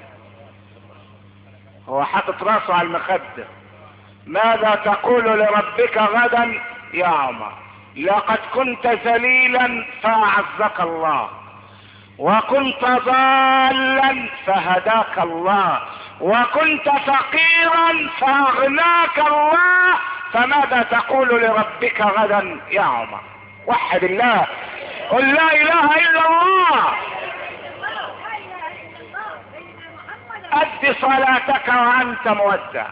هو حاطط راسه على المخدة. ماذا تقول لربك غدا يا عمر؟ لقد كنت ذليلا فاعزك الله، وكنت ضالا فهداك الله، وكنت فقيرا فاغناك الله، فماذا تقول لربك غدا يا عمر؟ وحد الله، قل لا اله الا الله، ادي صلاتك وانت مودع.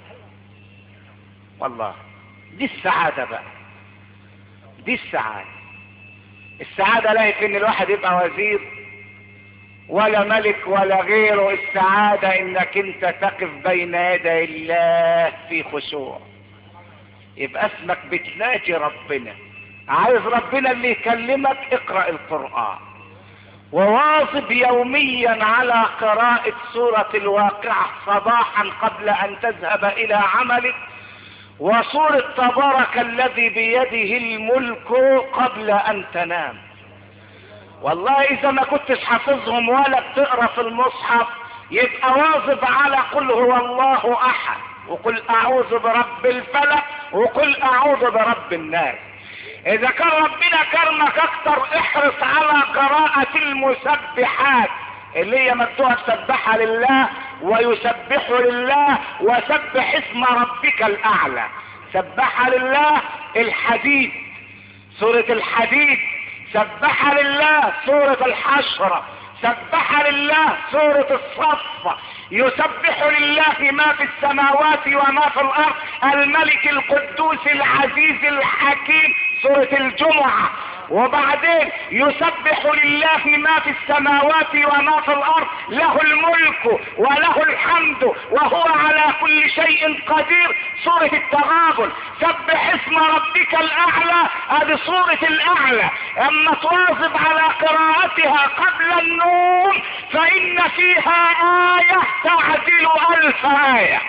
والله دي السعادة بقى، دي السعادة. السعادة لا يمكن الواحد يبقى وزير ولا ملك ولا غيره. السعادة انك انت تقف بين يدي الله في خشوع، يبقى اسمك بتناجي ربنا. عايز ربنا اللي يكلمك؟ اقرأ القرآن وواظب يوميا على قراءة سورة الواقعة صباحا قبل ان تذهب الى عملك، وسورة تبارك الذي بيده الملك قبل ان تنام. والله اذا ما كنتش حافظهم ولا بتقرا في المصحف يبقى واظب على قل هو الله احد، وقل اعوذ برب الفلق، وقل اعوذ برب الناس. اذا كان ربنا كرمك اكتر احرص على قراءة المسبحات اللي هي مكتوبة سبح لله ويسبح لله وسبح اسم ربك الاعلى. سبح لله الحديد، سورة الحديد. سبح لله سورة الحشرة. سبح لله سورة الصف. يسبح لله ما في السماوات وما في الارض الملك القدوس العزيز الحكيم سورة الجمعة. وبعدين يسبح لله ما في السماوات وما في الارض له الملك وله الحمد وهو على كل شيء قدير سورة التغابن. سبح اسم ربك الاعلى، هذه سورة الاعلى. اما تواظب على قراءتها قبل النوم فان فيها آية تعدل 1000 آية.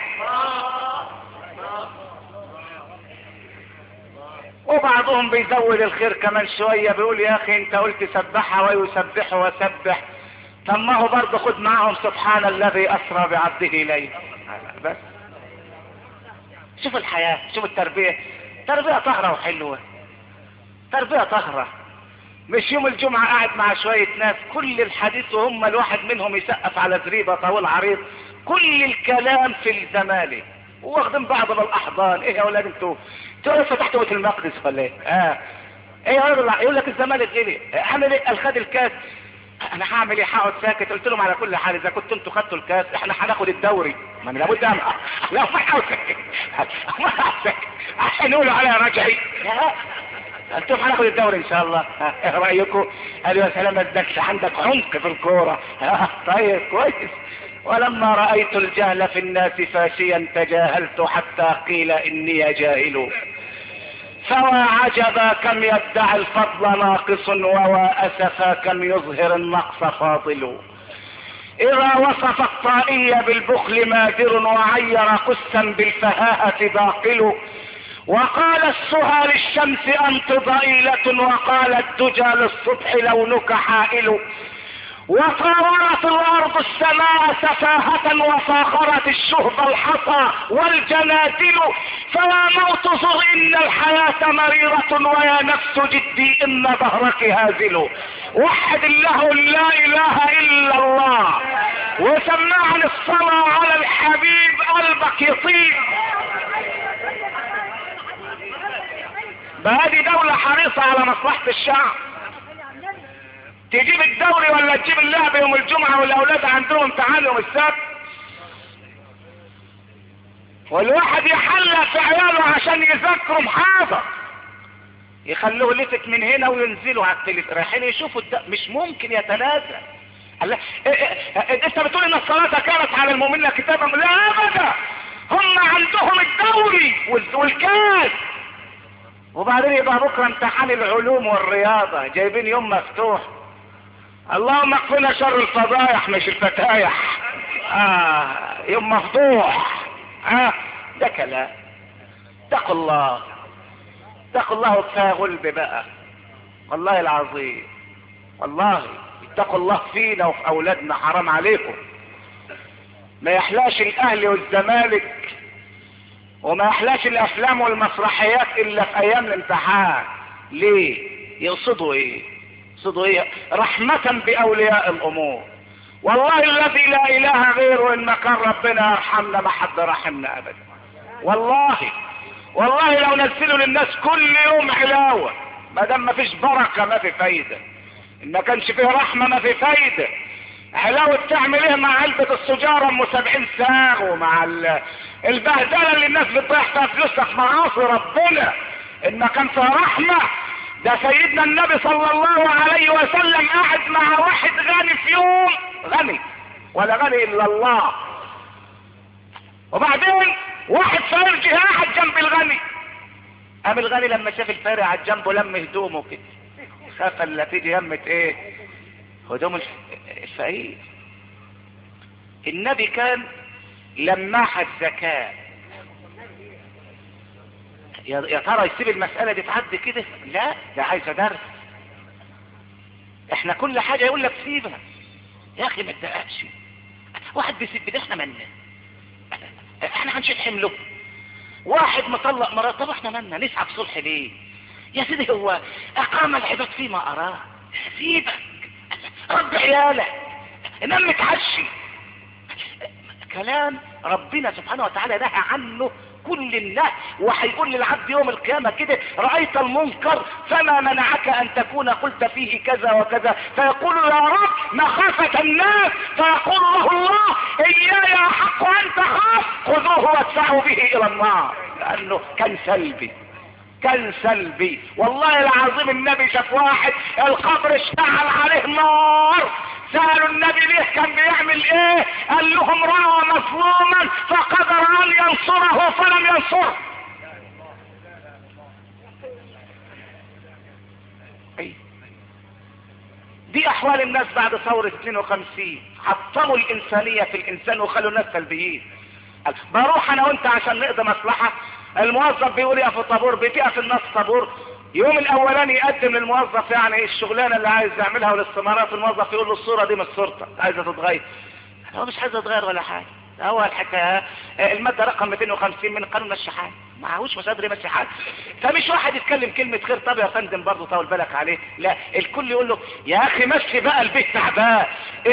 وبعضهم بيزود الخير كمان شوية، بيقول يا اخي انت قلت سبحها ويسبح وسبح، طب ما هو برضه خد معهم سبحان الذي اسرى بعبده ليلا. بس شوف الحياة، شوف التربية، تربية طهرة وحلوة، تربية طهرة. مش يوم الجمعة قاعد مع شوية ناس كل الحديث وهم الواحد منهم يسقف على زريبة طويل عريض، كل الكلام في الزمالك واخدين بعض بالاحضان. ايه يا اولاد انتوا لسه تحت بيت المقدس ولا ايه؟ ايه يا راجل؟ يقول لك الزمالك غلي، اعمل ايه؟ خد الكاس. انا هعمل ايه؟ هقعد ساكت. قلت لهم على كل حال اذا كنتوا انتوا خدتوا الكاس احنا هناخد الدوري، ما لابد لا ما حاولك عشان يقولوا عليها رجعي. انتم هناخد الدوري ان شاء الله. ايه رايكم؟ قالوا يا سلام الدكش عندك عمق في الكوره. طيب كويس. ولما رأيت الجهل في الناس فاشيا تجاهلت حتى قيل اني جاهل. فوا عجبا كم يدعي الفضل ناقص، ووا أسفا كم يظهر النقص فاضل. إذا وصف الطائي بالبخل مادر، وعير قسا بالفهاهة باقل. وقال السهى للشمس أنت ضئيلة، وقال الدجى للصبح لونك حائل. وطاورت الأرض السماء سفاهة، وفاخرت الشهب الحصى والجنادل. فيا موت صغ إن الحياة مريرة، ويا نفس جدي إن ظهرك هازل. وحد الله لا إله إلا الله، وسمعني الصلاة على الحبيب قلبك يطيب. بهذه دولة حريصة على مصلحة الشعب، تجيب الدوري ولا تجيب اللعب يوم الجمعة والاولاد عندهم امتحان يوم السبت، والواحد يحلق في عياله عشان يذكروا محاضر، يخلوه لفت من هنا وينزلوا على التلفزيون رايحين يشوفوا مش ممكن يتنازل. انت بتقول ان الصلاة كانت على المؤمنين كتابا؟ لا ابدا، هم عندهم الدوري والكاس، وبعدين يبقى بكره امتحان العلوم والرياضة، جايبين يوم مفتوح. اللهم اكفنا شر الفضايح مش الفتايح. يوم مفتوح. ده كلام. اتقوا الله، اتقوا الله وكفايه غلب بقى، والله العظيم، والله اتقوا الله فينا وفي اولادنا، حرام عليكم. ما يحلاش الاهلي والزمالك، وما يحلاش الافلام والمسرحيات الا في ايام الامتحان. ليه؟ يقصدوا ايه؟ يقصدوا ايه؟ رحمة باولياء الامور. والله الذي لا اله غيره ان كان ربنا يرحمنا ما حد رحمنا ابدا. والله لو نزلوا للناس كل يوم علاوة، ما دام ما فيش بركة ما في فايدة، ان ما كانش فيه رحمة ما في فايدة. علاوة تعمل ايه مع علبة السجارة ام 70 ساغ، ومع البهدلة اللي الناس بتضيع فيها فلوسها في معاصي ربنا؟ ان كان فيها رحمة. ده سيدنا النبي صلى الله عليه وسلم قاعد مع واحد غني في يوم، غني ولا غني الا الله، وبعدين واحد فارجي قاعد جنب الغني. قام الغني لما شاف الفارق على جنبه لم هدومه كده، خاف اللي تيجي يمة ايه؟ هدوم الفقير. النبي كان لماح الزكاة. يا ترى يسيب المسألة دي تعدي كده؟ لا، ده عايزة درس. احنا كل حاجة يقول لك سيبها يا اخي، ما تدققش. واحد بيسيب ده احنا مالنا، احنا هنشيل حمله. واحد مطلق مرات، طب احنا مالنا نسعى بصلح ليه يا سيدي؟ هو اقام العباد فيما اراه، سيبك رب عيالك، انام متعشي. كلام ربنا سبحانه وتعالى نهى عنه كل النهي، وهيقول للعبد يوم القيامة كده: رأيت المنكر فما منعك ان تكون قلت فيه كذا وكذا، فيقول يا رب مخافة الناس، فيقول له الله: اياي احق ان تخاف، خذوه وادفعوا به الى النار. لانه كان سلبي. والله العظيم النبي شاف واحد القبر اشتعل عليه نار، سألوا النبي ليه كان بيعمل ايه؟ قال لهم: رأى مظلوما فقدر ان ينصره فلم ينصره. دي احوال الناس بعد ثورة 52. حطموا الانسانية في الانسان وخلوا الناس سلبيين. بروح انا وانت عشان نقضي مصلحة، الموظف بيقول يا في طابور، بتقف الناس طابور، يوم الاولاني يقدم للموظف يعني الشغلانه اللي عايز يعملها والاستمارات، الموظف يقول له الصوره دي مش صورتك، عايزه تتغير. هو مش عايز يتغير ولا حاجه، هو الحكايه الماده رقم 250 من قانون الشحات، معهوش مش قادر يمشي حاجه. فمش واحد يتكلم كلمه خير: طب يا فندم برضه طول بالك عليه، لا، الكل يقول له: يا اخي مشي بقى، البيت تعبان،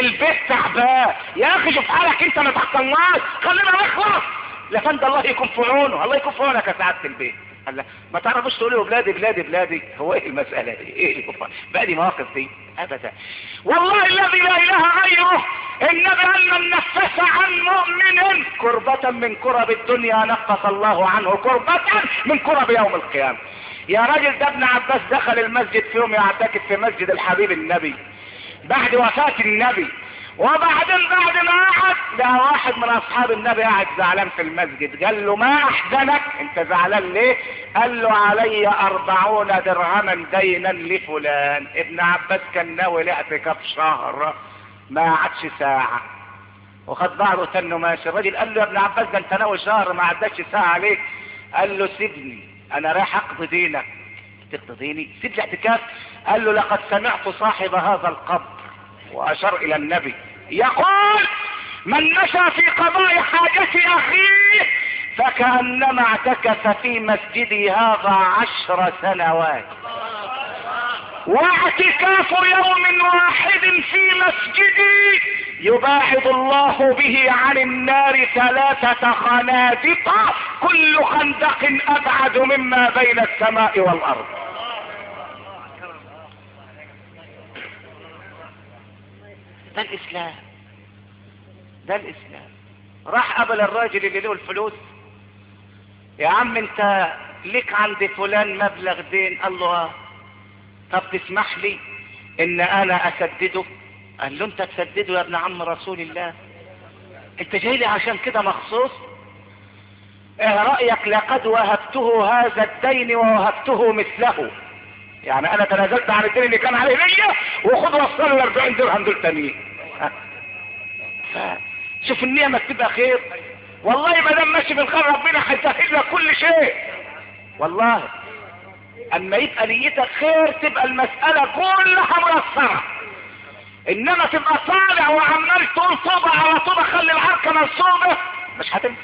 يا اخي شوف حالك انت، ما تعطلناش، خلينا نخلص. لا فندم الله يكون في عونه، الله يكون في عونك يا سعاده البيت. الله، ما تعرفوش تقولوا بلادي؟ هو ايه المسألة دي؟ ايه بقى دي مواقف دي؟ ابدا. والله الذي لا اله غيره، النبي قال: من نفس عن مؤمن كربة من كرب الدنيا نفس الله عنه كربة من كرب يوم القيامة. يا راجل، ده ابن عباس دخل المسجد في يوم يعتكف في مسجد الحبيب النبي بعد وفاة النبي، وبعدين بعد ما قعد لقى واحد من اصحاب النبي قاعد زعلان في المسجد، قال له ما احزنك، انت زعلان ليه؟ قال له علي 40 درهما دينا لفلان. ابن عباس كان ناوي الاعتكاف شهر ما قعدش ساعة وخد بعضه تنه ماشي. الراجل قال له يا ابن عباس ده انت ناوي شهر ما عدتش ساعة عليك. قال له سيبني انا رايح اقضي دينك. تقضي ديني؟ سيب الاعتكاف. قال له لقد سمعت صاحب هذا القبر، واشار الى النبي يقول من مشى في قضاء حاجة اخيه فكأنما اعتكف في مسجدي هذا 10 سنوات، واعتكاف يوم واحد في مسجدي يباعد الله به عن النار 3 خنادق كل خندق ابعد مما بين السماء والارض. ده الاسلام، ده الاسلام. راح قبل الراجل اللي له الفلوس، يا عم انت ليك عند فلان مبلغ دين. قال له طب تسمح لي ان انا اسدده؟ قال له انت تسدده يا ابن عم رسول الله؟ انت جاي لي عشان كده مخصوص؟ ايه رأيك لقد وهبته هذا الدين ووهبته مثله، يعني انا تنازلت عن الدين اللي كان عليه ليا وخد وصله 40 درهم دول تانيين. شوف النعمة تبقى خير. والله ما دام ماشي بالخير ربنا هيسهل لك كل شيء والله. اما يبقى نيتك خير تبقى المسألة كلها مرسرة، انما تبقى طالع وعمال تقول طوبة على طوبة خلي العركة منصوبة مش هتنفع.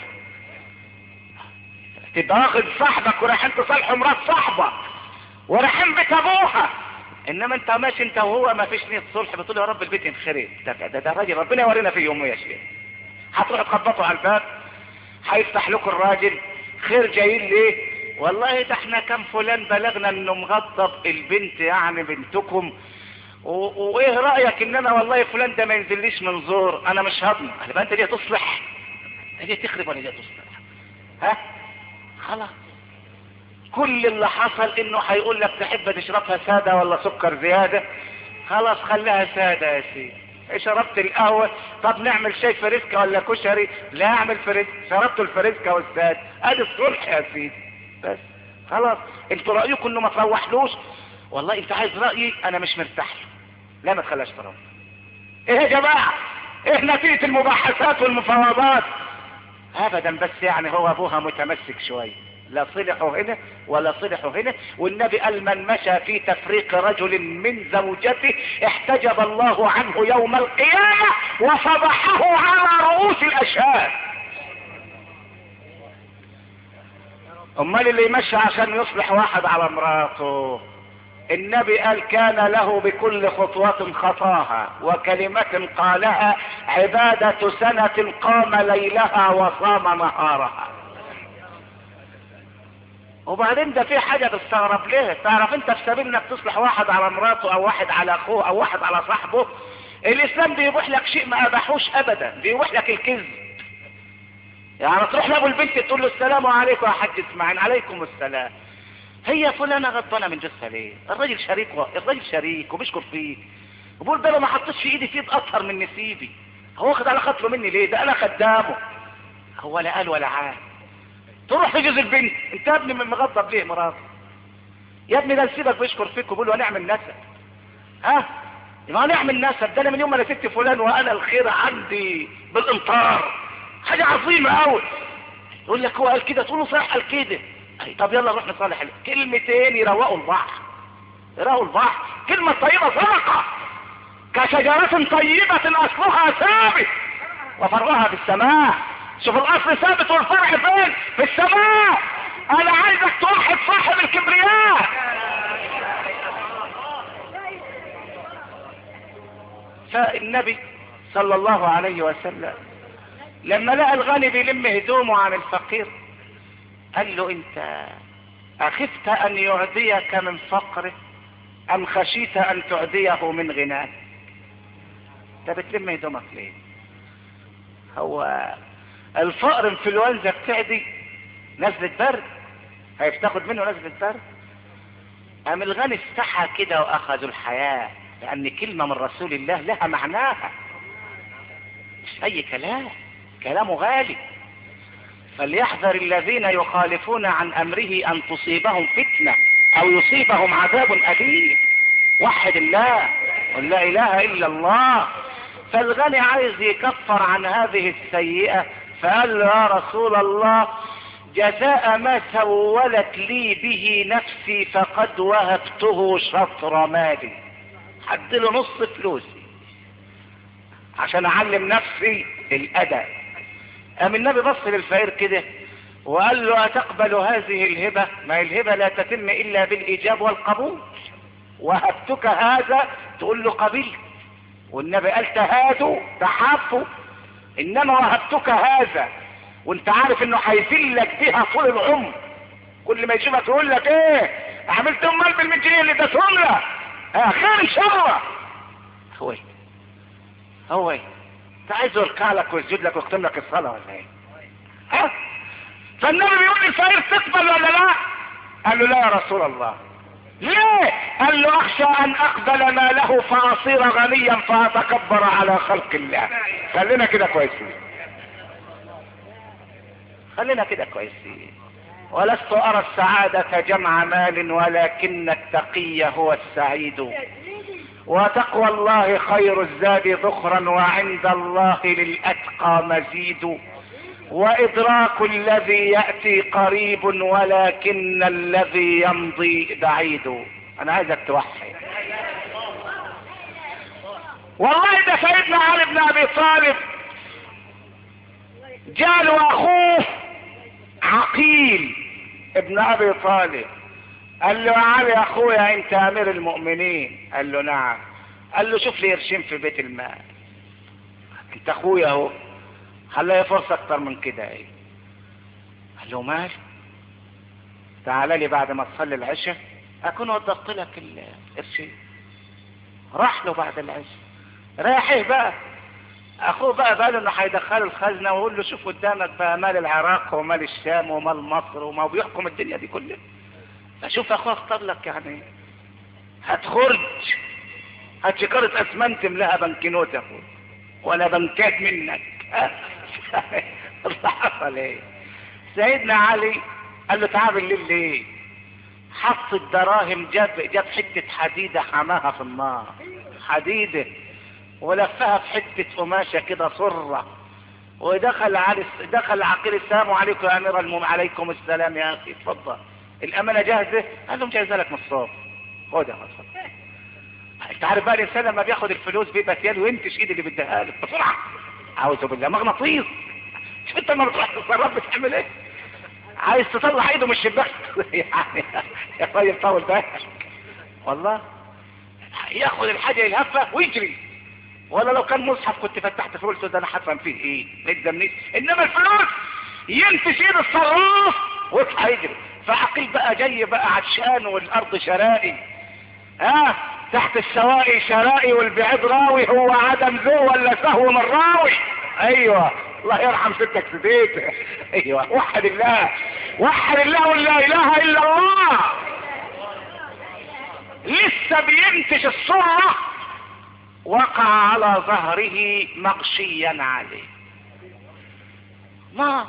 تبقى واخد صاحبك ورايحين تصالحوا مرات صاحبك ورايحين بيت ابوها، انما انت ماشي انت وهو ما فيش نية صلح بتقول يا رب البيت ينخرب. ده راجل ربنا يورينا فيه يوم يا شيخ. هتروحوا تخبطوا على الباب هيفتح لكم الراجل خير جايين ليه؟ والله ده احنا كم فلان بلغنا انه مغضب البنت يعني بنتكم وايه رأيك ان انا والله فلان ده ما ينزليش من زور انا مش هضم. يبقى انت دي تصلح؟ دي تخرب ولا دي تصلح؟ ها خلاص كل اللي حصل انه هيقول لك تحب تشربها سادة ولا سكر زيادة، خلاص خليها سادة يا سيدي. شربت القهوة طب نعمل شاي فريسكا ولا كشري؟ لا اعمل فريسكا. شربت الفريسكا والساد ادي الصلح يا سيدي. بس خلاص انتوا رأيكم انه ما تروحلوش؟ والله انت عايز رأيي انا مش مرتاح له. لا ما تخلاش تروح. ايه يا جماعة ايه نتيجة المباحثات والمفاوضات؟ ابدا بس يعني هو ابوها متمسك شوية، لا صلحوا هنا ولا صلحوا هنا. والنبي قال من مشى في تفريق رجل من زوجته احتجب الله عنه يوم القيامة وفضحه على رؤوس الاشهاد. امال اللي يمشي عشان يصلح واحد على مراته؟ النبي قال كان له بكل خطوة خطاها وكلمة قالها عبادة سنة قام ليلها وصام نهارها. وبعدين ده في حاجة تستغرب ليه؟ تعرف انت في سبيل انك تصلح واحد على مراته او واحد على اخوه او واحد على صاحبه، الاسلام بيبوح لك شيء ما اباحوش ابدا، بيبوح لك الكذب. يعني تروح لابو البنت تقول له السلام عليكم يا حاج اسماعيل. عليكم السلام. هي فلانة غضبانة من جثة ليه؟ الراجل شريك وبيشكر فيه وبقول ده لو ما حطيتش في ايدي فيه اطهر من نسيبي. هو واخد على خاطره مني ليه؟ ده انا خدامه. هو لا قال ولا عاد. تروح تجوز البنت انت يا ابني مغضب ليه مراتك؟ يا ابني ده نسيبك بيشكر فيك وبيقول له هنعمل نسب. يبقى هنعمل نسب. ده انا من يوم ما انا ست فلان وانا الخير عندي بالامطار. حاجة عظيمة قوي. يقول لك هو قال كده تقول له صح قال كده. طب يلا نروح نصالح. كلمتين يروقوا البحر. كلمة طيبة صدقة كشجرة طيبة اصلها ثابت وفرعها في السماء. شوف الاصل ثابت والفرع فين؟ في السماء. انا عايزك توحد صاحب الكبرياء. فالنبي صلى الله عليه وسلم لما لقى الغني بيلم هدومه عن الفقير قال له انت اخفت ان يعديك من فقره ام خشيت ان تعديه من غناه؟ انت بتلم هدومك ليه؟ هو الفقر انفلونزا بتعدي نزلة برد هيفتاخد منه نزلة برد؟ ام الغني استحى كده واخذوا الحياة لان كلمة من رسول الله لها معناها. مش اي كلام، كلامه غالي. فليحذر الذين يخالفون عن امره ان تصيبهم فتنة او يصيبهم عذاب اليم. وحد الله، قل لا اله الا الله. فالغني عايز يكفر عن هذه السيئة، فقال له يا رسول الله جزاء ما سولت لي به نفسي فقد وهبته شطر مالي، حد له نص فلوسي عشان اعلم نفسي الادب. قام النبي بص للفقير كده وقال له اتقبل هذه الهبة؟ ما الهبة لا تتم الا بالايجاب والقبول. وهبتك هذا تقول له قبلت، والنبي قال تهادوا تحافوا، انما وهبتك هذا وانت عارف انه هيذلك بيها طول العمر. كل ما يشوفك يقول لك ايه عملت امال بال100 جنيه اللي اديتهم لك؟ خير ان شاء الله. هو ايه انت عايزه يركع لك ويسجد لك ويختم لك الصلاه ولا ايه؟ ها؟ فالنبي بيقول للفقير تقبل ولا لا؟ قال له لا يا رسول الله. ليه؟ قال له اخشى ان اقبل ماله فاصير غنيا فاتكبر على خلق الله. خلينا كده كويسين، خلينا كده كويسين. ولست ارى السعادة جمع مال ولكن التقي هو السعيد، وتقوى الله خير الزاد ذخرا وعند الله للاتقى مزيد، وادراك الذي يأتي قريب ولكن الذي يمضي بعيد. انا عايزك توحي. والله ده سيدنا علي بن ابي طالب جاله اخوه عقيل ابن ابي طالب، قال له يا علي يا اخويا انت امير المؤمنين. قال له نعم. قال له شوف لي قرشين في بيت المال، انت اخويا اهو، خلي فرصة اكتر من كده. ايه؟ قال له مال، تعال لي بعد ما تصلي العشاء اكون وضفت لك القرشين. راح له بعد العشاء، رايح ايه بقى؟ اخوه بقى قال انه هيدخله الخزنه ويقول له شوف قدامك بقى مال العراق ومال الشام ومال مصر وما بيحكم الدنيا دي كلها. فشوف اخوه اختار لك يعني هتخرج هات شكارة اسمنت ملاها بنكنوت يا اخويا ولا بنكات منك. الله حصل ايه؟ سيدنا علي قال له تعال بالليل ليه؟ حط الدراهم، جاب حتة حديدة حماها في النار، حديدة، ولفها في حتة قماشة كده صرة، ودخل عقيل السلام عليكم يا امير المؤمنين. عليكم السلام يا اخي اتفضل، الامانة جاهزة؟ قال له مجهزة لك من الصبح، خدها اتفضل. انت عارف بقى الانسان لما بياخد الفلوس بيبقى تيال وينتش ايد اللي بيديها له بسرعة، اعوذ بالله، مغناطيس. شوف انت لما بتروح تتصرف بتعمل ايه؟ عايز تطلع ايده من الشباك يعني يا طيب طول بالك والله. ياخد الحاجة يلهفها ويجري، ولا لو كان مصحف كنت فتحت فيه قلت ده انا هفهم فيه ايه ندى منين، انما الفلوس ينتش ايد الصراف ويطلع يجري. فعقيل بقى جاي بقى عطشان والارض شرائي، تحت السوائي شرائي والبعيد راوي، هو عدم ذو ولا سهو من راوي. ايوه الله يرحم ستك سديت. ايوه وحد الله، وحد الله ولا اله الا الله. لسه بينتش الصورة وقع على ظهره مغشيا عليه. ما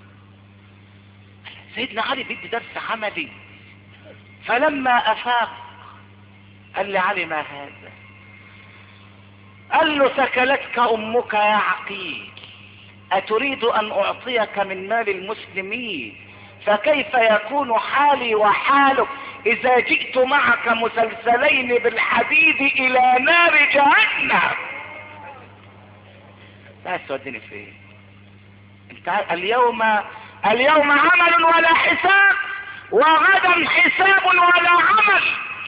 سيدنا علي بيدي درس عملي، فلما افاق قال لي علي ما هذا؟ قال له ثكلتك امك يا عقيل، اتريد ان اعطيك من مال المسلمين؟ فكيف يكون حالي وحالك اذا جئت معك مسلسلين بالحديد الى نار جهنم؟ لا توديني فين انت؟ اليوم عمل ولا حساب، وغدا حساب ولا عمل.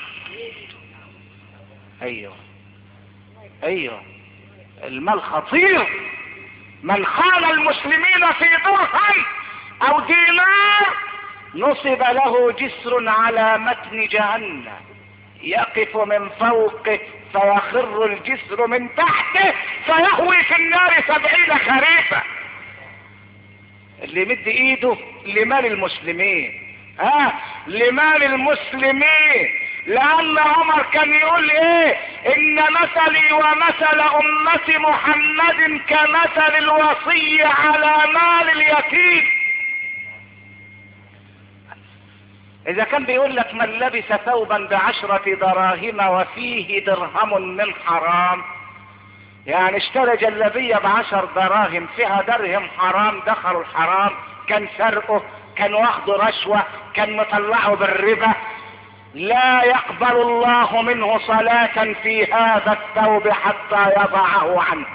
ايوه المال خطير. من خان المسلمين في درهم او دينار نصب له جسر على متن جهنم، يقف من فوقه فيخر الجسر من تحته فيهوي في النار 70 خريفا. اللي يمد ايده لمال المسلمين، لمال المسلمين. لان عمر كان يقول ايه؟ ان مثلي ومثل امة محمد كمثل الوصي على مال اليتيم. اذا كان بيقول لك من لبس ثوبا ب10 دراهم وفيه درهم من حرام، يعني اشترى جلابية ب10 دراهم فيها درهم حرام، دخلوا الحرام، كان سرقه، كان واخده رشوة، كان مطلعه بالربا، لا يقبل الله منه صلاة في هذا الثوب حتى يضعه عنه.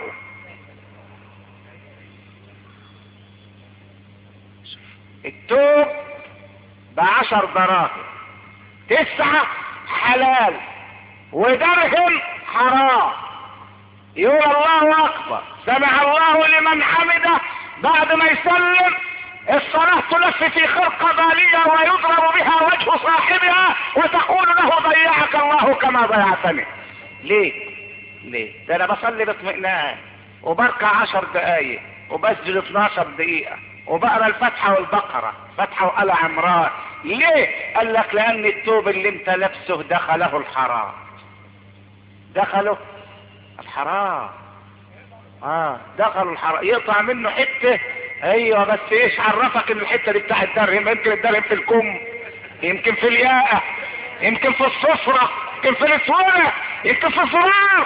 الثوب ب10 دراهم، 9 حلال ودرهم حرام. يقول الله اكبر، سمع الله لمن حمده، بعد ما يسلم الصلاة تلف في خرقة بالية ويضرب بها وجه صاحبها وتقول له ضيعك الله كما ضيعتني. ليه؟ ده انا بصلي باطمئنان وبركع 10 دقايق وبسجد 12 دقيقة وبقرا الفاتحة والبقرة، فتحة وآل عمران. ليه؟ قال لك لان الثوب اللي انت لابسه دخله الحرام، دخلوا الحرام. دخلوا الحرام، يقطع منه حتة. ايوه بس ايش عرفك ان الحتة دي بتاع الدرهم؟ يمكن الدرهم في الكم، يمكن في الياقة، يمكن في الصفرة، يمكن في الاسورة، يمكن في الصراع.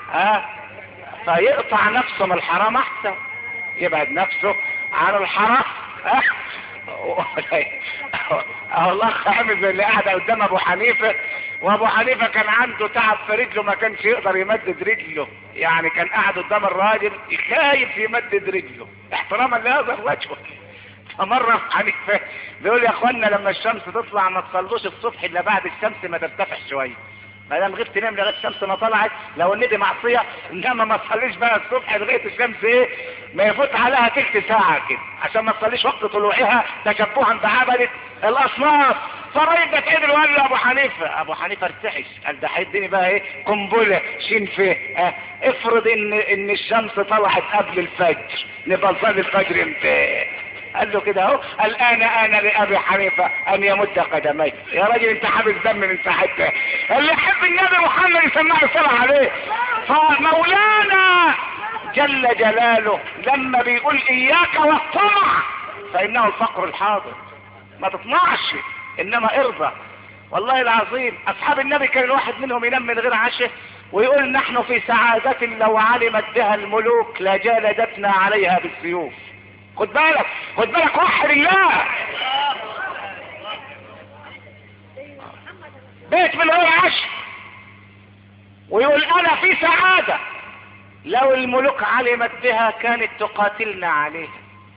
فيقطع نفسه من الحرام احسن، يبعد نفسه عن الحرام. الله عامل زي اللي قاعد قدام ابو حنيفه، وابو حنيفه كان عنده تعب في رجله، ما كانش يقدر يمدد رجله، يعني كان قاعد قدام الراجل خايف يمدد رجله احتراما لهذا الرجل. فمره ابو حنيفه بيقول يا اخوانا لما الشمس تطلع ما تصلوش الصبح الا بعد الشمس ما ترتفع شويه، ما دام غبت نام لغايه الشمس ما طلعت لو الندي معصيه، انما ما تصليش بقى الصبح لغايه الشمس ما يفوت عليها تلت ساعه كده، عشان ما تصليش وقت طلوعها تشبها بعبده الاصنام. فالراجل ده اتعدل وقال له ابو حنيفه ارتعش، قال ده هيديني بقى قنبله شين فيه. افرض ان الشمس طلعت قبل الفجر، نبقى نصلي الفجر امتى؟ قال له كده اهو، الان لابي حنيفه ان يمد قدميه. يا راجل انت حابس دم من ساعتها. اللي يحب النبي محمد يسمع الصلاه عليه. فمولانا جل جلاله لما بيقول اياك والطمع فانه الفقر الحاضر، ما تطمعش انما ارضى. والله العظيم اصحاب النبي كان الواحد منهم ينام من غير عشاء ويقول نحن في سعادة لو علمت بها الملوك لجالدتنا عليها بالسيوف. خد بالك وحد الله. بيت من غير عشاء ويقول انا في سعادة لو الملوك علمت بها كانت تقاتلنا عليها.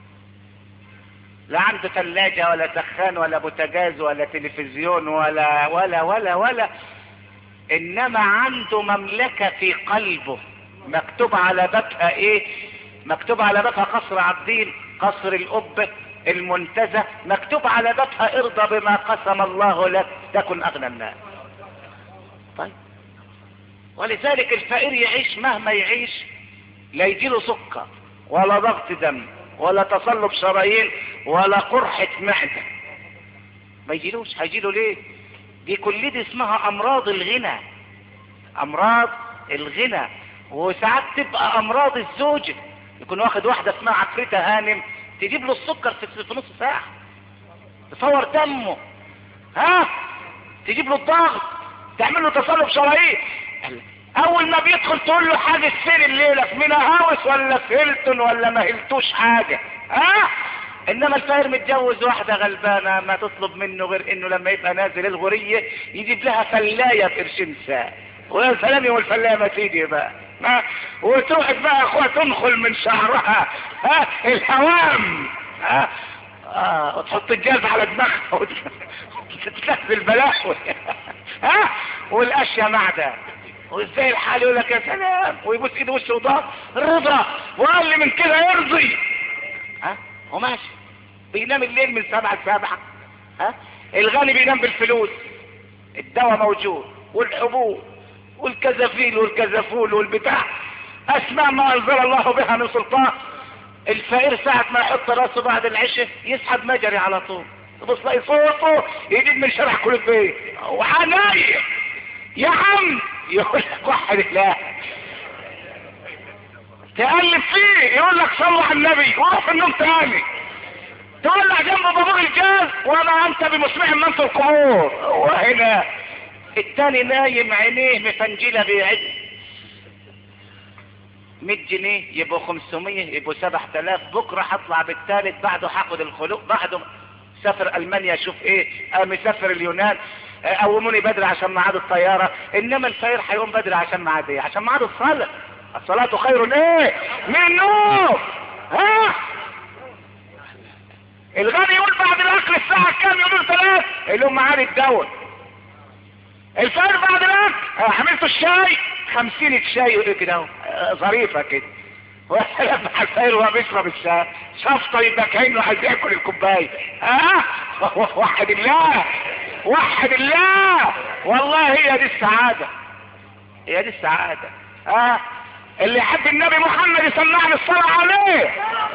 لا عنده ثلاجة ولا سخان ولا بوتاجاز ولا تلفزيون ولا انما عنده مملكة في قلبه مكتوب على بابها مكتوب على بابها قصر عابدين، قصر القبة، المنتزه، مكتوب على بابها ارضى بما قسم الله لك تكن اغنى الناس. طيب ولذلك الفقير يعيش مهما يعيش لا يجيله سكر ولا ضغط دم ولا تصلب شرايين ولا قرحة معدة، ما يجيلوش. هيجيله ليه؟ دي كل دي اسمها امراض الغنى، امراض الغنى. وساعات تبقى امراض الزوجة، يكون واخد واحدة اسمها عفريتة هانم تجيب له السكر في نص ساعة، تصور دمه، تجيب له الضغط، تعمل له تصلب شرايين. اول ما بيدخل تقول له حاجة فين الليلة، في مينا هاوس ولا في هيلتون ولا ما هلتوش حاجة. انما الفقير متجوز واحدة غلبانة ما تطلب منه غير انه لما يبقى نازل الغرية يجيب لها فلاية بقرشين ساعة، ويا سلام يوم الفلاية ما تيجي بقى وتروح بقى اخوة تنخل من شعرها الهوام وتحط الجاز على دماغها وتتلف البلاوي والاشياء معدة. وازاي الحال يقول لك يا سلام ويبوس ايده وشه وضهر رضا، وقال من كده يرضي. وماشي بينام الليل من 7 ل7. الغني بينام بالفلوس، الدواء موجود والحبوب والكزافيل والكزافول والبتاع، اسماء ما انزل الله بها من سلطان. الفقير ساعة ما يحط راسه بعد العشاء يسحب مجري على طول، تبص لاقي صوته يجيب من شارع كل البيت وحنايم. يا عم يقول لك وحد الله، تقلب فيه يقول لك صلوا على النبي وروح في النوم تاني، تولع جنب بابور الجاز وما انت بمسمع من في القبور. وهنا التاني نايم عينيه مفنجلة بيعد 100 جنيه يبقوا 500 يبقوا 7000. بكرة هطلع بالثالث، بعده هاخد الخلوق، بعده سافر المانيا اشوف ايه، مسافر اليونان، قوموني بدري عشان ميعاد الطيارة. انما الفقير هيقوم بدري عشان ميعاد ايه؟ عشان ميعاد الصلاة. الصلاة خير ايه من النوم. ها الغني يقول بعد الاكل الساعة كام؟ يقولوا 3، يقول لهم ميعاد الدواء. الفقير بعد الاكل عملت الشاي 50 شاي كده ظريفة كده. ولما الفقير وهو بيشرب الشاي شفطه يبقى كأنه عايز ياكل الكوبايه. وحد الله، وحد الله، والله هي دي السعاده، هي دي السعاده. اللي يحب النبي محمد يسمعني الصلاه عليه.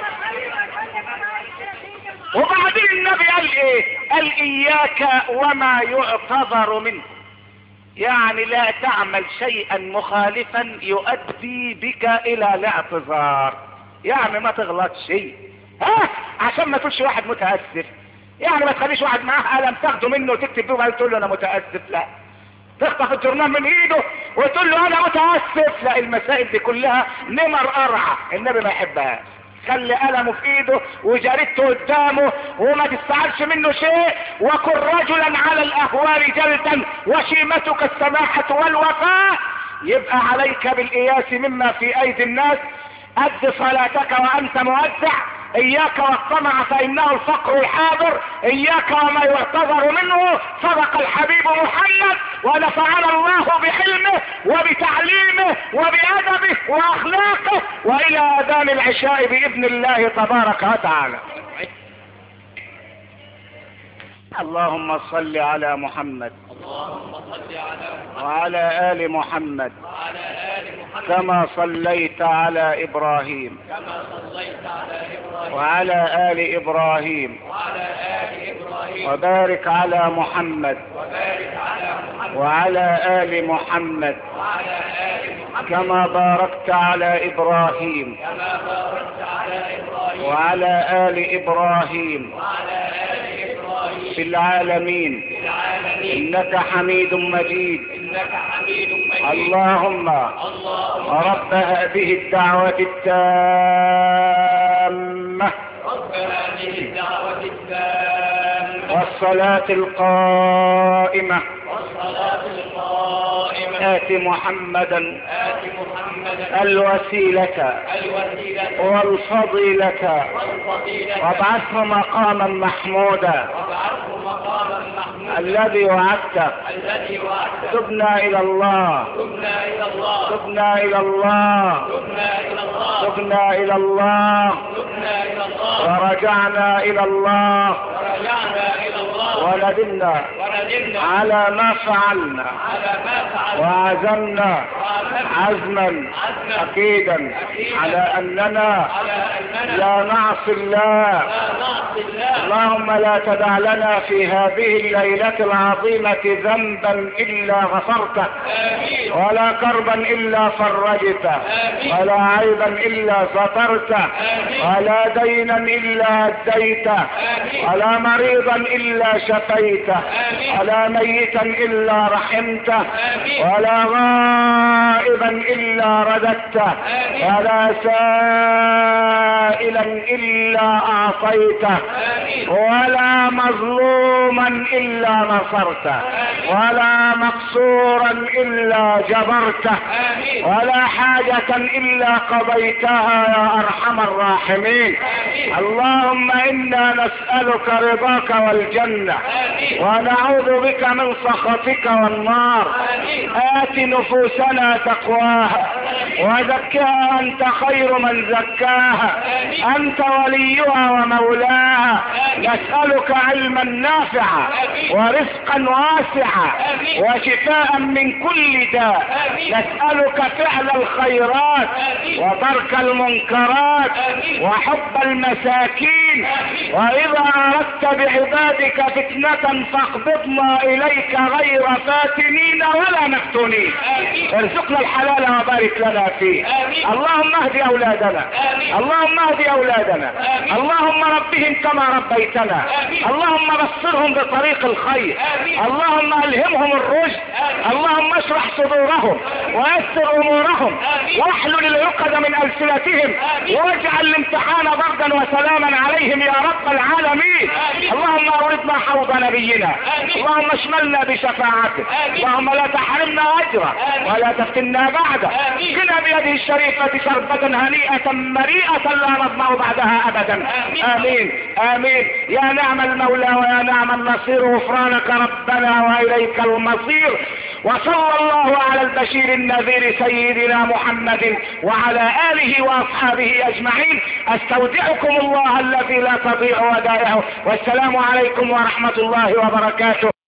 وبعدين النبي قال ايه؟ قال اياك وما يعتذر منه، يعني لا تعمل شيئا مخالفا يؤدي بك الى الاعتذار، يعني ما تغلط شيء عشان ما تقولش واحد متاسف. يعني ما تخليش واحد معاه قلم تاخده منه وتكتب بيه وبعدين تقول له انا متاسف، لا تخطف الجرنان من ايده وتقول له انا متاسف. لا، المسائل دي كلها نمر قرعه النبي ما يحبهاش. خلي قلمه في ايده وجريدته قدامه وما تستعرش منه شيء. وكن رجلا على الاهوال جلدا وشيمتك السماحة والوفاء. يبقى عليك بالاياس مما في ايدي الناس. اد صلاتك وانت مودع. اياك والطمع فانه الفقر الحاضر. اياك وما يعتذر منه. صدق الحبيب محمد ونفعنا الله بحلمه وبتعليمه وبأدبه واخلاقه. والى اذان العشاء باذن الله تبارك وتعالى. اللهم صل على محمد وعلى آل محمد كما صليت على إبراهيم وعلى آل إبراهيم وبارك على محمد وعلى آل محمد كما باركت على إبراهيم وعلى آل إبراهيم في العالمين إنك حميد مجيد. اللهم رب هذه الدعوة التامة والصلاة القائمة آت محمدا الوسيلة والفضيلة وابعثه مقاما محمودا الذي وعدته. تبنا إلى الله، تبنا إلى الله، تبنا إلى الله، ورجعنا إلى الله، وندمنا على ما فعلنا وعزمنا عزما أكيدا على أننا لا نعصي الله. اللهم لا تدع لنا في هذه الليلة العظيمة ذنبا إلا غفرته، ولا كربا إلا فرجته، ولا عيبا إلا سترته، ولا دينا إلا أديته، ولا مريضا إلا شفيته، ولا ميتا إلا رحمته، ولا غائبا إلا رددته، ولا سائلا إلا أعطيته، ولا مظلوما إلا نصرته، ولا مقصورا إلا جبرته، ولا حاجة إلا قضيتها يا أرحم الراحمين. اللهم إنا نسألك رضاك والجنة ونعوذ بك من سخطك والنار. آت نفوسنا تقواها وزكها أنت خير من زكاها، أنت وليها ومولاها. نسألك علما نافعا ورزقا واسعا وشفاء من كل داء الدعاء. نسألك فعل الخيرات وترك المنكرات وحب المساكين، وإذا أردت بعبادك فتنة فاقبضنا إليك غير فاتنين ولا مفتونين. ارزقنا الحلال وبارك لنا فيه. اللهم اهد أولادنا، اللهم اهد أولادنا، اللهم ربهم كما ربيتنا، اللهم بصرهم بطريق الخير، اللهم ألهمهم الرشد، اللهم اشرح صدورهم ويسر أمورهم واحلل العقد من ألسنتهم واجعل الامتحان بردا وسلاما عليهم يا رب العالمين. اللهم أوردنا حوض نبينا، اللهم اشملنا بشفاعته، اللهم لا تحرمنا أجره ولا تفتنا بعده. قنا بيده الشريفة شربة هنيئة مريئة لا نظمأ بعدها أبدا. آمين آمين. يا نعم المولى ويا نعم النصير، غفرانك ربنا وإليك المصير. وصلى الله على البشير النذير سيدنا محمد وعلى آله وأصحابه أجمعين. استودعكم الله الذي لا تضيع ودائعه، والسلام عليكم ورحمة الله وبركاته.